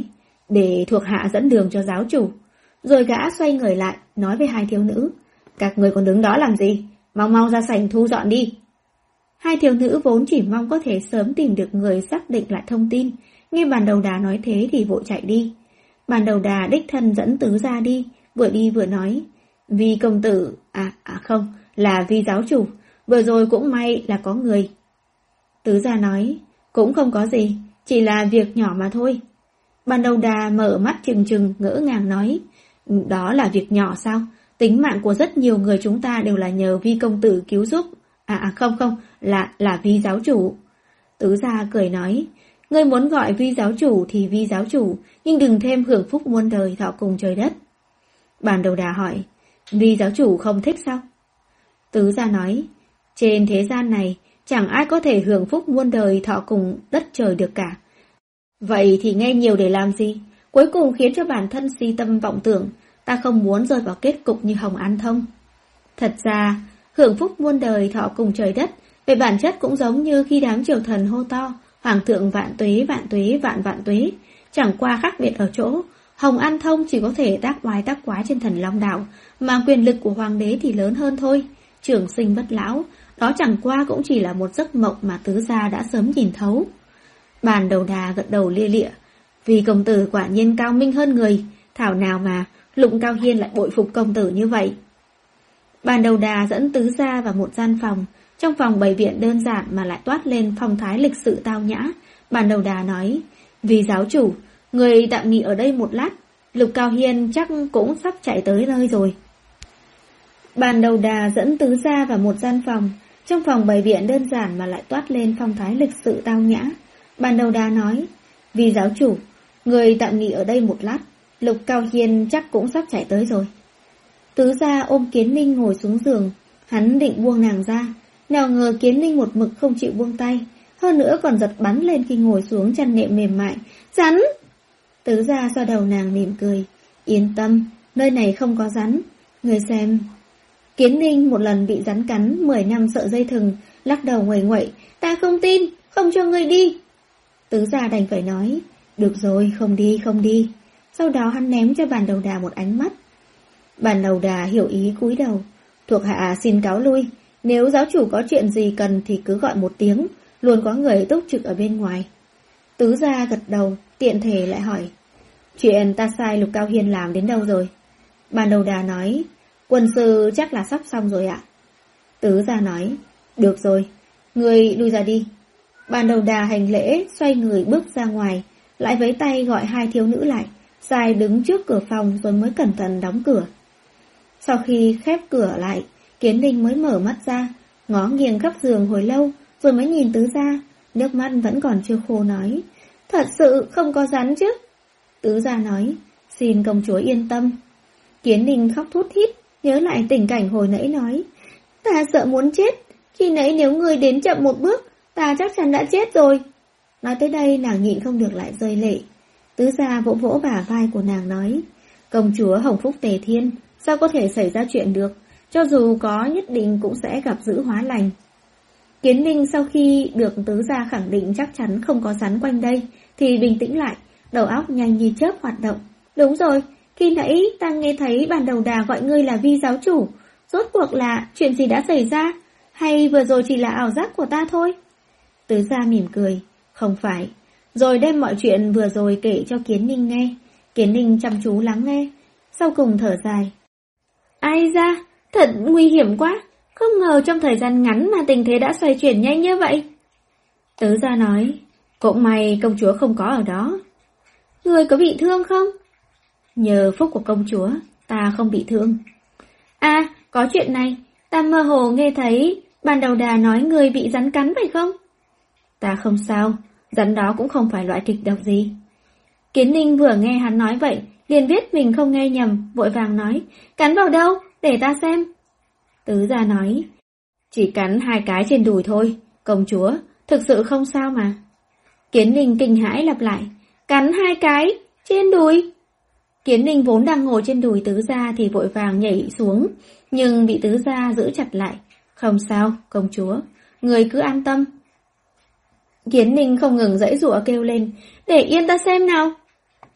để thuộc hạ dẫn đường cho giáo chủ. Rồi gã xoay người lại, nói với hai thiếu nữ, các người còn đứng đó làm gì? Mau mau ra sảnh thu dọn đi. Hai thiếu nữ vốn chỉ mong có thể sớm tìm được người xác định lại thông tin, nghe bàn đầu đà nói thế thì vội chạy đi. Bàn đầu đà đích thân dẫn Tứ Gia đi, vừa đi vừa nói, Vi công tử, à, à không, là Vi giáo chủ, vừa rồi cũng may là có người. Tứ Gia nói, cũng không có gì, chỉ là việc nhỏ mà thôi. Bàn đầu đà mở mắt trừng trừng ngỡ ngàng nói, đó là việc nhỏ sao? Tính mạng của rất nhiều người chúng ta đều là nhờ Vi công tử cứu giúp. À, à không không, là là Vi giáo chủ. Tứ Gia cười nói, ngươi muốn gọi Vi giáo chủ thì Vi giáo chủ, nhưng đừng thêm hưởng phúc muôn đời thọ cùng trời đất. Bàn đầu đà hỏi, Vi giáo chủ không thích sao? Tứ Gia nói, trên thế gian này chẳng ai có thể hưởng phúc muôn đời thọ cùng đất trời được cả. Vậy thì nghe nhiều để làm gì? Cuối cùng khiến cho bản thân si tâm vọng tưởng, ta không muốn rơi vào kết cục như Hồng An Thông. Thật ra, hưởng phúc muôn đời thọ cùng trời đất, về bản chất cũng giống như khi đám triều thần hô to, Hoàng thượng vạn tuế vạn tuế vạn vạn tuế. Chẳng qua khác biệt ở chỗ, Hồng An Thông chỉ có thể tác oai tác quái trên Thần Long Đảo, mà quyền lực của Hoàng đế thì lớn hơn thôi. Trường sinh bất lão, đó chẳng qua cũng chỉ là một giấc mộng mà Tứ Gia đã sớm nhìn thấu. Bàn đầu đà gật đầu lia lịa, vì công tử quả nhiên cao minh hơn người, thảo nào mà Lục Cao Hiên lại bội phục công tử như vậy. Bàn đầu đà dẫn Tứ Gia vào một gian phòng, trong phòng bày biện đơn giản mà lại toát lên phong thái lịch sự tao nhã. Bàn đầu đà nói, vì giáo chủ, người tạm nghỉ ở đây một lát, Lục Cao Hiên chắc cũng sắp chạy tới nơi rồi. Bàn đầu đà dẫn Tứ Gia vào một gian phòng, trong phòng bày biện đơn giản mà lại toát lên phong thái lịch sự tao nhã. Bàn đầu đà nói, vì giáo chủ, người tạm nghỉ ở đây một lát, Lục Cao Hiên chắc cũng sắp chạy tới rồi. Tứ Gia ôm Kiến Ninh ngồi xuống giường, hắn định buông nàng ra, nào ngờ Kiến Ninh một mực không chịu buông tay, hơn nữa còn giật bắn lên khi ngồi xuống chăn nệm mềm mại. Rắn! Tứ Gia xoa đầu nàng mỉm cười, yên tâm, nơi này không có rắn, người xem. Kiến Ninh một lần bị rắn cắn, mười năm sợ dây thừng, lắc đầu nguậy nguậy, ta không tin, không cho ngươi đi. Tứ Gia đành phải nói, được rồi, không đi, không đi. Sau đó hắn ném cho bàn đầu đà một ánh mắt. Bàn đầu đà hiểu ý cúi đầu, thuộc hạ xin cáo lui, nếu giáo chủ có chuyện gì cần thì cứ gọi một tiếng, luôn có người túc trực ở bên ngoài. Tứ Gia gật đầu, tiện thể lại hỏi, chuyện ta sai Lục Cao Hiên làm đến đâu rồi? Bàn đầu đà nói, quân sư chắc là sắp xong rồi ạ. Tứ Gia nói, được rồi, người lui ra đi. Bàn đầu đà hành lễ, xoay người bước ra ngoài, lại với tay gọi hai thiếu nữ lại, sai đứng trước cửa phòng rồi mới cẩn thận đóng cửa. Sau khi khép cửa lại, Kiến Ninh mới mở mắt ra, ngó nghiêng khắp giường hồi lâu, rồi mới nhìn Tứ Gia, nước mắt vẫn còn chưa khô nói, thật sự không có rắn chứ. Tứ Gia nói, xin công chúa yên tâm. Kiến Ninh khóc thút thít, nhớ lại tình cảnh hồi nãy nói, ta sợ muốn chết, khi nãy nếu người đến chậm một bước, ta chắc chắn đã chết rồi. Nói tới đây nàng nhịn không được lại rơi lệ. Tứ Gia vỗ vỗ bả vai của nàng nói, công chúa hồng phúc tề thiên, sao có thể xảy ra chuyện được, cho dù có nhất định cũng sẽ gặp dữ hóa lành. Kiến Ninh sau khi được Tứ Gia khẳng định chắc chắn không có rắn quanh đây, thì bình tĩnh lại, đầu óc nhanh như chớp hoạt động. Đúng rồi, khi nãy ta nghe thấy bàn đầu đà gọi ngươi là Vi giáo chủ, rốt cuộc là chuyện gì đã xảy ra, hay vừa rồi chỉ là ảo giác của ta thôi? Tứ Gia mỉm cười, không phải, rồi đem mọi chuyện vừa rồi kể cho Kiến Ninh nghe. Kiến Ninh chăm chú lắng nghe, sau cùng thở dài. Ai ra, thật nguy hiểm quá, không ngờ trong thời gian ngắn mà tình thế đã xoay chuyển nhanh như vậy. Tứ Gia nói, cũng may công chúa không có ở đó. Người có bị thương không? Nhờ phúc của công chúa, ta không bị thương. À, có chuyện này, ta mơ hồ nghe thấy bàn đầu đà nói người bị rắn cắn phải không? Ta không sao, rắn đó cũng không phải loại kịch độc gì. Kiến Ninh vừa nghe hắn nói vậy, liền biết mình không nghe nhầm, vội vàng nói, cắn vào đâu, để ta xem. Tứ Gia nói, chỉ cắn hai cái trên đùi thôi, công chúa, thực sự không sao mà. Kiến Ninh kinh hãi lặp lại, cắn hai cái, trên đùi. Kiến Ninh vốn đang ngồi trên đùi Tứ Gia thì vội vàng nhảy xuống, nhưng bị Tứ Gia giữ chặt lại. Không sao, công chúa, người cứ an tâm. Kiến Ninh không ngừng giãy giụa kêu lên, để yên ta xem nào.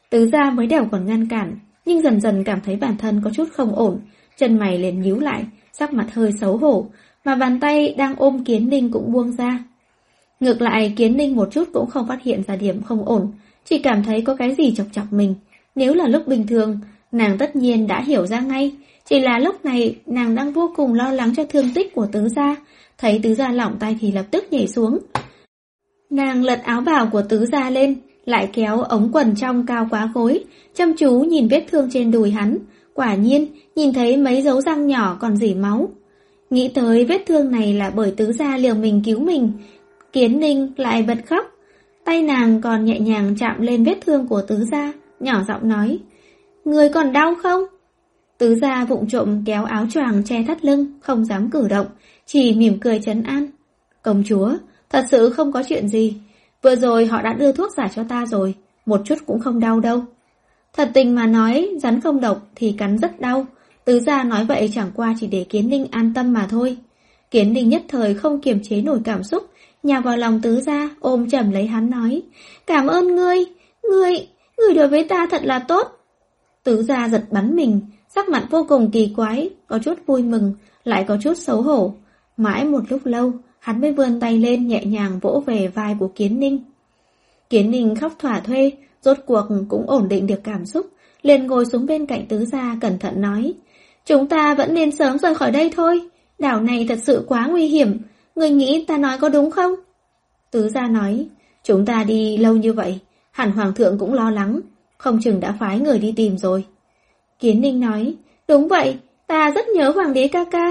Tứ gia mới đầu còn ngăn cản, nhưng dần dần cảm thấy bản thân có chút không ổn, chân mày liền nhíu lại, sắc mặt hơi xấu hổ, mà bàn tay đang ôm Kiến Ninh cũng buông ra. Ngược lại Kiến Ninh một chút cũng không phát hiện ra điểm không ổn, chỉ cảm thấy có cái gì chọc chọc mình. Nếu là lúc bình thường, nàng tất nhiên đã hiểu ra ngay, chỉ là lúc này nàng đang vô cùng lo lắng cho thương tích của tứ gia, thấy tứ gia lỏng tay thì lập tức nhảy xuống. Nàng lật áo bào của tứ gia lên, lại kéo ống quần trong cao quá gối, chăm chú nhìn vết thương trên đùi hắn, quả nhiên nhìn thấy mấy dấu răng nhỏ còn rỉ máu. Nghĩ tới vết thương này là bởi tứ gia liều mình cứu mình, Kiến Ninh lại bật khóc. Tay nàng còn nhẹ nhàng chạm lên vết thương của tứ gia, nhỏ giọng nói, người còn đau không? Tứ gia vụng trộm kéo áo choàng che thắt lưng, không dám cử động, chỉ mỉm cười trấn an. Công chúa, thật sự không có chuyện gì. Vừa rồi họ đã đưa thuốc giải cho ta rồi, một chút cũng không đau đâu. Thật tình mà nói, rắn không độc thì cắn rất đau. Tứ gia nói vậy chẳng qua chỉ để Kiến Ninh an tâm mà thôi. Kiến Ninh nhất thời không kiềm chế nổi cảm xúc, nhào vào lòng tứ gia, ôm chầm lấy hắn nói, cảm ơn ngươi, ngươi, ngươi đối với ta thật là tốt. Tứ gia giật bắn mình, sắc mặt vô cùng kỳ quái, có chút vui mừng, lại có chút xấu hổ. Mãi một lúc lâu, hắn mới vươn tay lên nhẹ nhàng vỗ về vai của Kiến Ninh. Kiến Ninh khóc thỏa thuê, rốt cuộc cũng ổn định được cảm xúc, liền ngồi xuống bên cạnh tứ gia cẩn thận nói, chúng ta vẫn nên sớm rời khỏi đây thôi, đảo này thật sự quá nguy hiểm, người nghĩ ta nói có đúng không? Tứ gia nói, chúng ta đi lâu như vậy, hẳn hoàng thượng cũng lo lắng, không chừng đã phái người đi tìm rồi. Kiến Ninh nói, đúng vậy, ta rất nhớ hoàng đế ca ca.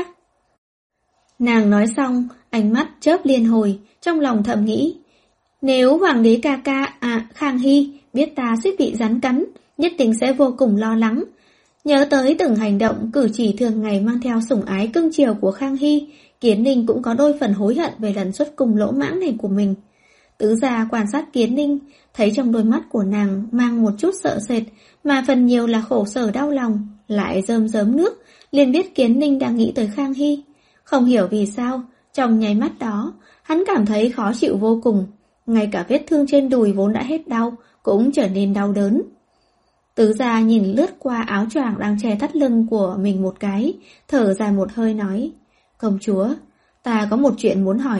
Nàng nói xong, ánh mắt chớp liên hồi, trong lòng thầm nghĩ, nếu hoàng đế ca ca, à Khang Hy, biết ta suýt bị rắn cắn, nhất định sẽ vô cùng lo lắng. Nhớ tới từng hành động, cử chỉ thường ngày mang theo sủng ái cưng chiều của Khang Hy, Kiến Ninh cũng có đôi phần hối hận về lần xuất cung lỗ mãng này của mình. Tứ gia quan sát Kiến Ninh, thấy trong đôi mắt của nàng mang một chút sợ sệt, mà phần nhiều là khổ sở đau lòng, lại rơm rớm nước, liền biết Kiến Ninh đang nghĩ tới Khang Hy. Không hiểu vì sao, trong nháy mắt đó, hắn cảm thấy khó chịu vô cùng, ngay cả vết thương trên đùi vốn đã hết đau, cũng trở nên đau đớn. Tứ gia nhìn lướt qua áo choàng đang che thắt lưng của mình một cái, thở dài một hơi nói, công chúa, ta có một chuyện muốn hỏi.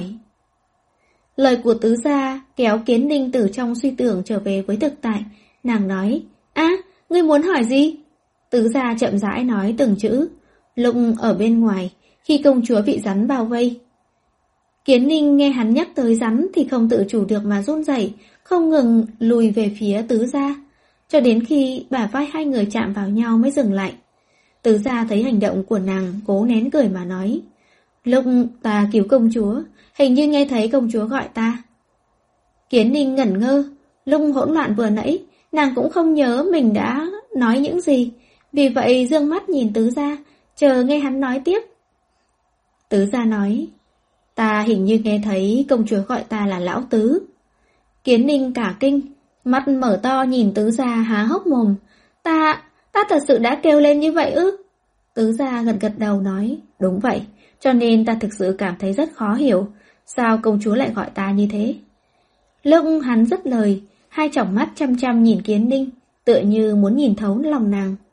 Lời của tứ gia kéo Kiến Ninh từ trong suy tưởng trở về với thực tại, nàng nói, á, ngươi muốn hỏi gì? Tứ gia chậm rãi nói từng chữ, lúc ở bên ngoài, khi công chúa bị rắn bao vây. Kiến Ninh nghe hắn nhắc tới rắn thì không tự chủ được mà run rẩy, không ngừng lùi về phía tứ gia, cho đến khi bả vai hai người chạm vào nhau mới dừng lại. Tứ gia thấy hành động của nàng, cố nén cười mà nói, lúc ta cứu công chúa, hình như nghe thấy công chúa gọi ta. Kiến Ninh ngẩn ngơ, lúc hỗn loạn vừa nãy, nàng cũng không nhớ mình đã nói những gì, vì vậy dương mắt nhìn tứ gia, chờ nghe hắn nói tiếp. Tứ gia nói, ta hình như nghe thấy công chúa gọi ta là lão tứ. Kiến Ninh cả kinh, mắt mở to nhìn tứ gia há hốc mồm. Ta, ta thật sự đã kêu lên như vậy ư? Tứ gia gật gật đầu nói, đúng vậy, cho nên ta thực sự cảm thấy rất khó hiểu, sao công chúa lại gọi ta như thế? Lúc hắn dứt lời, hai tròng mắt chăm chăm nhìn Kiến Ninh, tựa như muốn nhìn thấu lòng nàng.